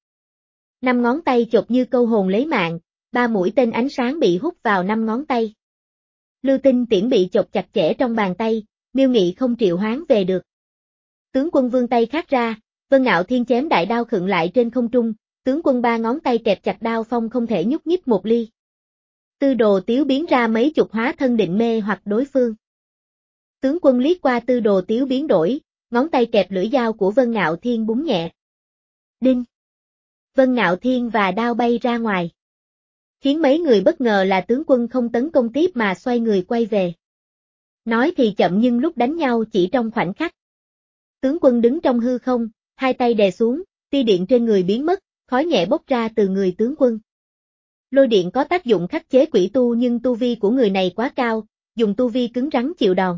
Năm ngón tay chụp như câu hồn lấy mạng, ba mũi tên ánh sáng bị hút vào năm ngón tay. Lưu tinh tiễn bị chộp chặt chẽ trong bàn tay, Miêu Nghị không triệu hoán về được. Tướng quân vươn tay khác ra, Vân Ngạo Thiên chém đại đao khựng lại trên không trung, tướng quân ba ngón tay kẹp chặt đao phong không thể nhúc nhích một ly. Tư Đồ Tiếu biến ra mấy chục hóa thân định mê hoặc đối phương. Tướng quân liếc qua Tư Đồ Tiếu biến đổi, ngón tay kẹp lưỡi dao của Vân Ngạo Thiên búng nhẹ. Đinh! Vân Ngạo Thiên và đao bay ra ngoài. Khiến mấy người bất ngờ là tướng quân không tấn công tiếp mà xoay người quay về. Nói thì chậm nhưng lúc đánh nhau chỉ trong khoảnh khắc. Tướng quân đứng trong hư không, hai tay đè xuống, tia điện trên người biến mất, khói nhẹ bốc ra từ người tướng quân. Lôi điện có tác dụng khắc chế quỷ tu nhưng tu vi của người này quá cao, dùng tu vi cứng rắn chịu đòn.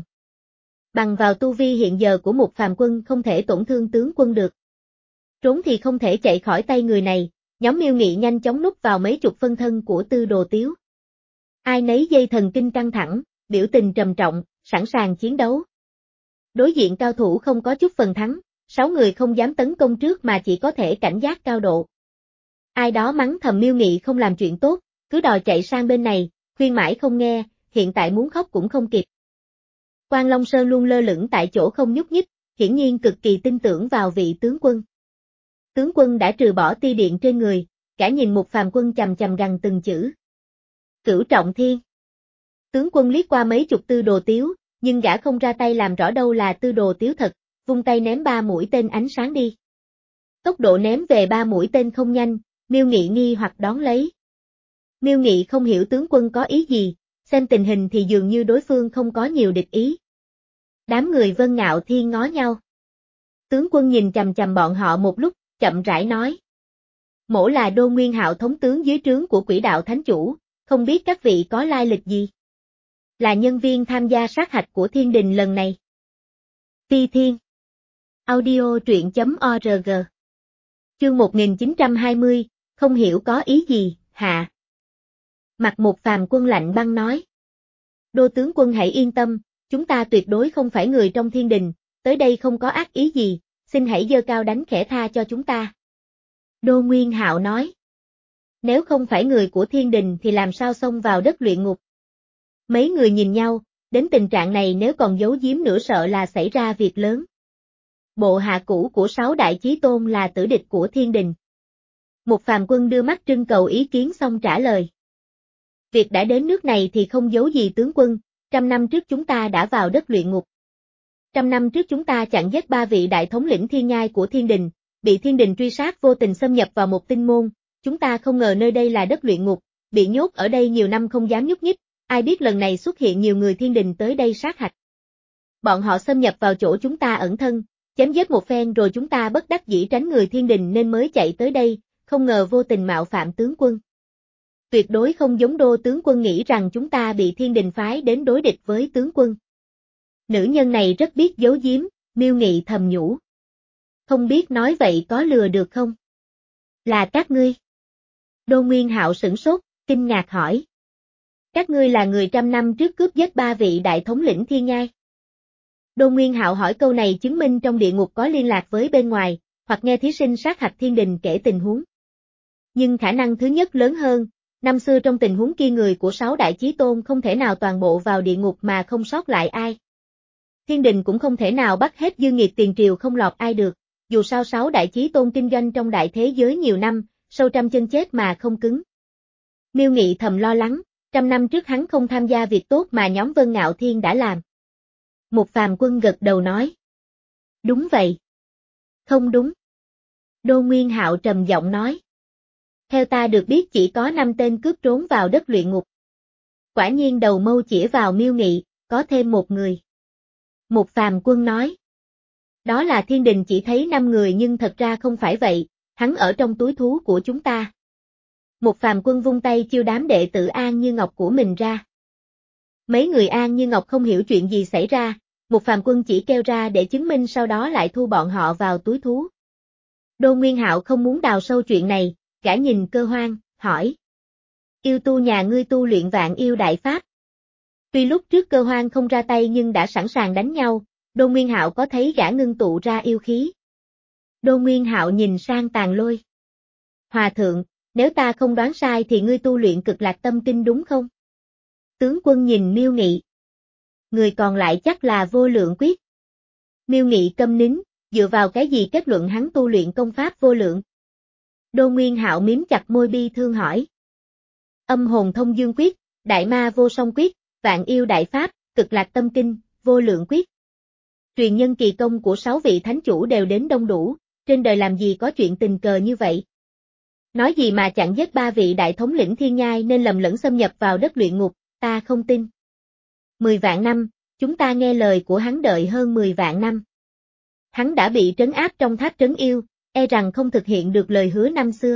Bằng vào tu vi hiện giờ của một phàm quân không thể tổn thương tướng quân được. Trốn thì không thể chạy khỏi tay người này, nhóm Miêu Nghị nhanh chóng núp vào mấy chục phân thân của Tư Đồ Tiếu. Ai nấy dây thần kinh căng thẳng, biểu tình trầm trọng, sẵn sàng chiến đấu. Đối diện cao thủ không có chút phần thắng, sáu người không dám tấn công trước mà chỉ có thể cảnh giác cao độ. Ai đó mắng thầm Miêu Nghị không làm chuyện tốt, cứ đòi chạy sang bên này, khuyên mãi không nghe, hiện tại muốn khóc cũng không kịp. Quan Long Sơn luôn lơ lửng tại chỗ không nhúc nhích, hiển nhiên cực kỳ tin tưởng vào vị tướng quân. Tướng quân đã trừ bỏ tia điện trên người, cả nhìn một phàm quân chằm chằm gằn từng chữ. Cửu Trọng Thiên. Tướng quân liếc qua mấy chục Tư Đồ Tiếu, nhưng gã không ra tay làm rõ đâu là Tư Đồ Tiếu thật, vung tay ném ba mũi tên ánh sáng đi. Tốc độ ném về ba mũi tên không nhanh, Miêu Nghị nghi hoặc đón lấy. Miêu Nghị không hiểu tướng quân có ý gì, xem tình hình thì dường như đối phương không có nhiều địch ý. Đám người Vân Ngạo Thiên ngó nhau. Tướng quân nhìn chằm chằm bọn họ một lúc, chậm rãi nói. Mỗ là Đô Nguyên Hạo thống tướng dưới trướng của Quỷ Đạo Thánh Chủ, không biết các vị có lai lịch gì. Là nhân viên tham gia sát hạch của Thiên Đình lần này. Phi Thiên. Audio truyện chấm org. Chương một nghìn chín trăm hai mươi, không hiểu có ý gì, hạ. Mặt một phàm quân lạnh băng nói. Đô tướng quân hãy yên tâm, chúng ta tuyệt đối không phải người trong Thiên Đình, tới đây không có ác ý gì, xin hãy giơ cao đánh khẽ tha cho chúng ta. Đô Nguyên Hạo nói. Nếu không phải người của Thiên Đình thì làm sao xông vào đất luyện ngục? Mấy người nhìn nhau, đến tình trạng này nếu còn giấu giếm nữa sợ là xảy ra việc lớn. Bộ hạ cũ của sáu đại chí tôn là tử địch của Thiên Đình. Một phàm quân đưa mắt trưng cầu ý kiến xong trả lời. Việc đã đến nước này thì không giấu gì tướng quân, trăm năm trước chúng ta đã vào đất luyện ngục. Trăm năm trước chúng ta chặn giết ba vị đại thống lĩnh thiên nhai của Thiên Đình, bị Thiên Đình truy sát vô tình xâm nhập vào một tinh môn, chúng ta không ngờ nơi đây là đất luyện ngục, bị nhốt ở đây nhiều năm không dám nhúc nhích, ai biết lần này xuất hiện nhiều người Thiên Đình tới đây sát hạch. Bọn họ xâm nhập vào chỗ chúng ta ẩn thân, chém giết một phen rồi chúng ta bất đắc dĩ tránh người Thiên Đình nên mới chạy tới đây, không ngờ vô tình mạo phạm tướng quân. Tuyệt đối không giống Đô tướng quân nghĩ rằng chúng ta bị Thiên Đình phái đến đối địch với tướng quân. Nữ nhân này rất biết giấu giếm, Miêu Nghị thầm nhủ. Không biết nói vậy có lừa được không? Là các ngươi. Đô Nguyên Hạo sửng sốt, kinh ngạc hỏi. Các ngươi là người trăm năm trước cướp giết ba vị đại thống lĩnh thiên nhai. Đô Nguyên Hạo hỏi câu này chứng minh trong địa ngục có liên lạc với bên ngoài, hoặc nghe thí sinh sát hạch Thiên Đình kể tình huống. Nhưng khả năng thứ nhất lớn hơn, năm xưa trong tình huống kia người của sáu đại chí tôn không thể nào toàn bộ vào địa ngục mà không sót lại ai. Thiên Đình cũng không thể nào bắt hết dư nghiệt tiền triều không lọt ai được, dù sao sáu đại chí tôn kinh doanh trong đại thế giới nhiều năm, sâu trăm chân chết mà không cứng. Miêu Nghị thầm lo lắng, trăm năm trước hắn không tham gia việc tốt mà nhóm Vân Ngạo Thiên đã làm. Một phàm quân gật đầu nói. Đúng vậy. Không đúng. Đô Nguyên Hạo trầm giọng nói. Theo ta được biết chỉ có năm tên cướp trốn vào đất luyện ngục. Quả nhiên đầu mâu chĩa vào Miêu Nghị, có thêm một người. Một phàm quân nói. Đó là Thiên Đình chỉ thấy năm người nhưng thật ra không phải vậy, hắn ở trong túi thú của chúng ta. Một phàm quân vung tay chiêu đám đệ tử An Như Ngọc của mình ra. Mấy người An Như Ngọc không hiểu chuyện gì xảy ra, một phàm quân chỉ kêu ra để chứng minh sau đó lại thu bọn họ vào túi thú. Đô Nguyên Hạo không muốn đào sâu chuyện này, gã nhìn Cơ Hoan, hỏi. Yêu tu nhà ngươi tu luyện Vạn Yêu Đại Pháp. Tuy lúc trước Cơ Hoan không ra tay nhưng đã sẵn sàng đánh nhau, Đô Nguyên Hạo có thấy gã ngưng tụ ra yêu khí. Đô Nguyên Hạo nhìn sang Tàn Lôi. Hòa thượng, nếu ta không đoán sai thì ngươi tu luyện Cực Lạc Tâm Kinh đúng không? Tướng quân nhìn Miêu Nghị. Người còn lại chắc là Vô Lượng Quyết. Miêu Nghị câm nín, dựa vào cái gì kết luận hắn tu luyện công pháp vô lượng? Đô Nguyên Hạo miếm chặt môi bi thương hỏi. Âm hồn thông dương quyết, Đại ma vô song quyết, Vạn Yêu Đại Pháp, Cực Lạc Tâm Kinh, Vô Lượng Quyết. Truyền nhân kỳ công của sáu vị thánh chủ đều đến đông đủ, trên đời làm gì có chuyện tình cờ như vậy? Nói gì mà chặn giết ba vị đại thống lĩnh thiên nhai nên lầm lẫn xâm nhập vào đất luyện ngục, ta không tin. Mười vạn năm, chúng ta nghe lời của hắn đợi hơn mười vạn năm. Hắn đã bị trấn áp trong tháp trấn yêu, e rằng không thực hiện được lời hứa năm xưa.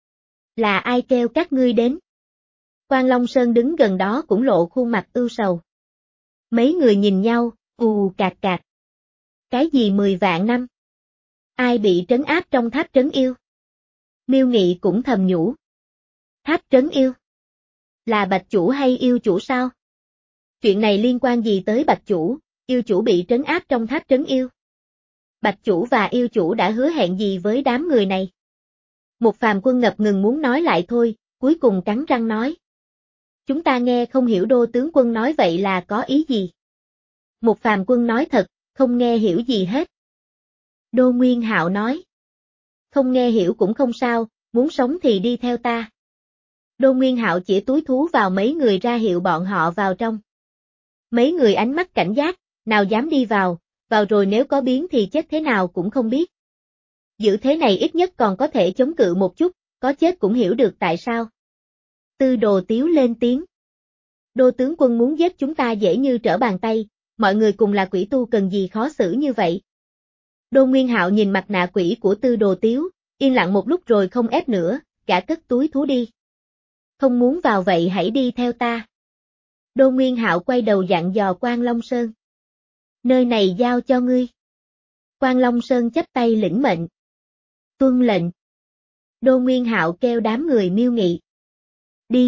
Là ai kêu các ngươi đến? Quan Long Sơn đứng gần đó cũng lộ khuôn mặt ưu sầu. Mấy người nhìn nhau, ù cạc cạc. Cái gì mười vạn năm? Ai bị trấn áp trong tháp trấn yêu? Miêu Nghị cũng thầm nhủ. Tháp trấn yêu? Là Bạch Chủ hay yêu chủ sao? Chuyện này liên quan gì tới Bạch Chủ, yêu chủ bị trấn áp trong tháp trấn yêu? Bạch Chủ và yêu chủ đã hứa hẹn gì với đám người này? Một phàm quân ngập ngừng muốn nói lại thôi, cuối cùng cắn răng nói. Chúng ta nghe không hiểu Đô tướng quân nói vậy là có ý gì? Một phàm quân nói thật, không nghe hiểu gì hết. Đô Nguyên Hạo nói. Không nghe hiểu cũng không sao, muốn sống thì đi theo ta. Đô Nguyên Hạo chỉ túi thú vào mấy người ra hiệu bọn họ vào trong. Mấy người ánh mắt cảnh giác, nào dám đi vào, vào rồi nếu có biến thì chết thế nào cũng không biết. Giữ thế này ít nhất còn có thể chống cự một chút, có chết cũng hiểu được tại sao. Tư Đồ Tiếu lên tiếng. Đô tướng quân muốn giết chúng ta dễ như trở bàn tay, mọi người cùng là quỷ tu cần gì khó xử như vậy. Đô Nguyên Hạo nhìn mặt nạ quỷ của Tư Đồ Tiếu, yên lặng một lúc rồi không ép nữa, gã cất túi thú đi. Không muốn vào vậy hãy đi theo ta. Đô Nguyên Hạo quay đầu dặn dò Quan Long Sơn. Nơi này giao cho ngươi. Quan Long Sơn chắp tay lĩnh mệnh. Tuân lệnh. Đô Nguyên Hạo kêu đám người Miêu Nghị. Đi.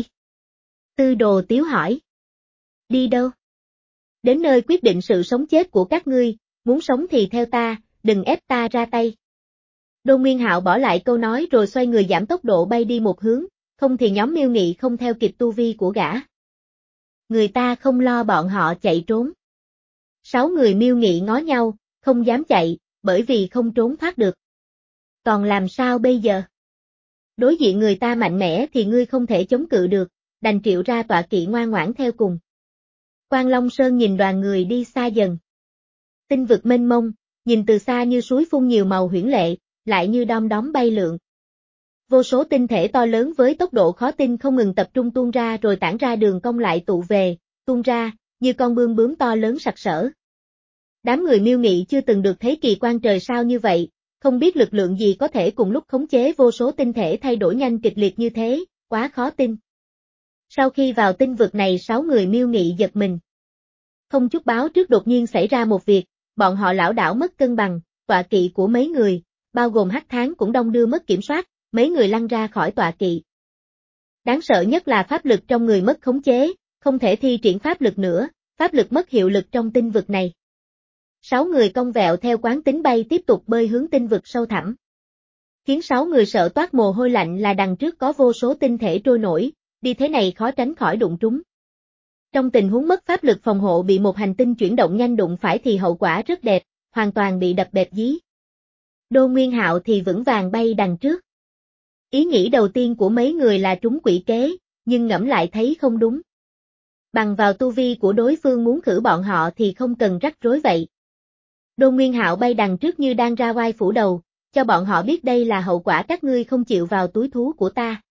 Tư Đồ Tiếu hỏi. Đi đâu? Đến nơi quyết định sự sống chết của các ngươi, muốn sống thì theo ta, đừng ép ta ra tay. Đô Nguyên Hạo bỏ lại câu nói rồi xoay người giảm tốc độ bay đi một hướng, không thì nhóm Miêu Nghị không theo kịp tu vi của gã. Người ta không lo bọn họ chạy trốn. Sáu người Miêu Nghị ngó nhau, không dám chạy, bởi vì không trốn thoát được. Còn làm sao bây giờ? Đối diện người ta mạnh mẽ thì ngươi không thể chống cự được, đành triệu ra tọa kỵ ngoan ngoãn theo cùng. Quan Long Sơn nhìn đoàn người đi xa dần. Tinh vực mênh mông, nhìn từ xa như suối phun nhiều màu huyễn lệ, lại như đom đóm bay lượn. Vô số tinh thể to lớn với tốc độ khó tin không ngừng tập trung tuôn ra rồi tản ra đường cong lại tụ về, tuôn ra, như con bươm bướm to lớn sặc sỡ. Đám người Miêu Nghị chưa từng được thấy kỳ quan trời sao như vậy, không biết lực lượng gì có thể cùng lúc khống chế vô số tinh thể thay đổi nhanh kịch liệt như thế, quá khó tin. Sau khi vào tinh vực này sáu người Miêu Nghị giật mình. Không chút báo trước đột nhiên xảy ra một việc, bọn họ lảo đảo mất cân bằng, tọa kỵ của mấy người, bao gồm Hắc Tháng cũng đong đưa mất kiểm soát, mấy người lăn ra khỏi tọa kỵ. Đáng sợ nhất là pháp lực trong người mất khống chế, không thể thi triển pháp lực nữa, pháp lực mất hiệu lực trong tinh vực này. Sáu người cong vẹo theo quán tính bay tiếp tục bơi hướng tinh vực sâu thẳm. Khiến sáu người sợ toát mồ hôi lạnh là đằng trước có vô số tinh thể trôi nổi, đi thế này khó tránh khỏi đụng trúng. Trong tình huống mất pháp lực phòng hộ bị một hành tinh chuyển động nhanh đụng phải thì hậu quả rất đẹp, hoàn toàn bị đập bẹp dí. Đô Nguyên Hạo thì vững vàng bay đằng trước. Ý nghĩ đầu tiên của mấy người là trúng quỷ kế, nhưng ngẫm lại thấy không đúng. Bằng vào tu vi của đối phương muốn khử bọn họ thì không cần rắc rối vậy. Đô Nguyên Hạo bay đằng trước như đang ra oai phủ đầu, cho bọn họ biết đây là hậu quả các ngươi không chịu vào túi thú của ta.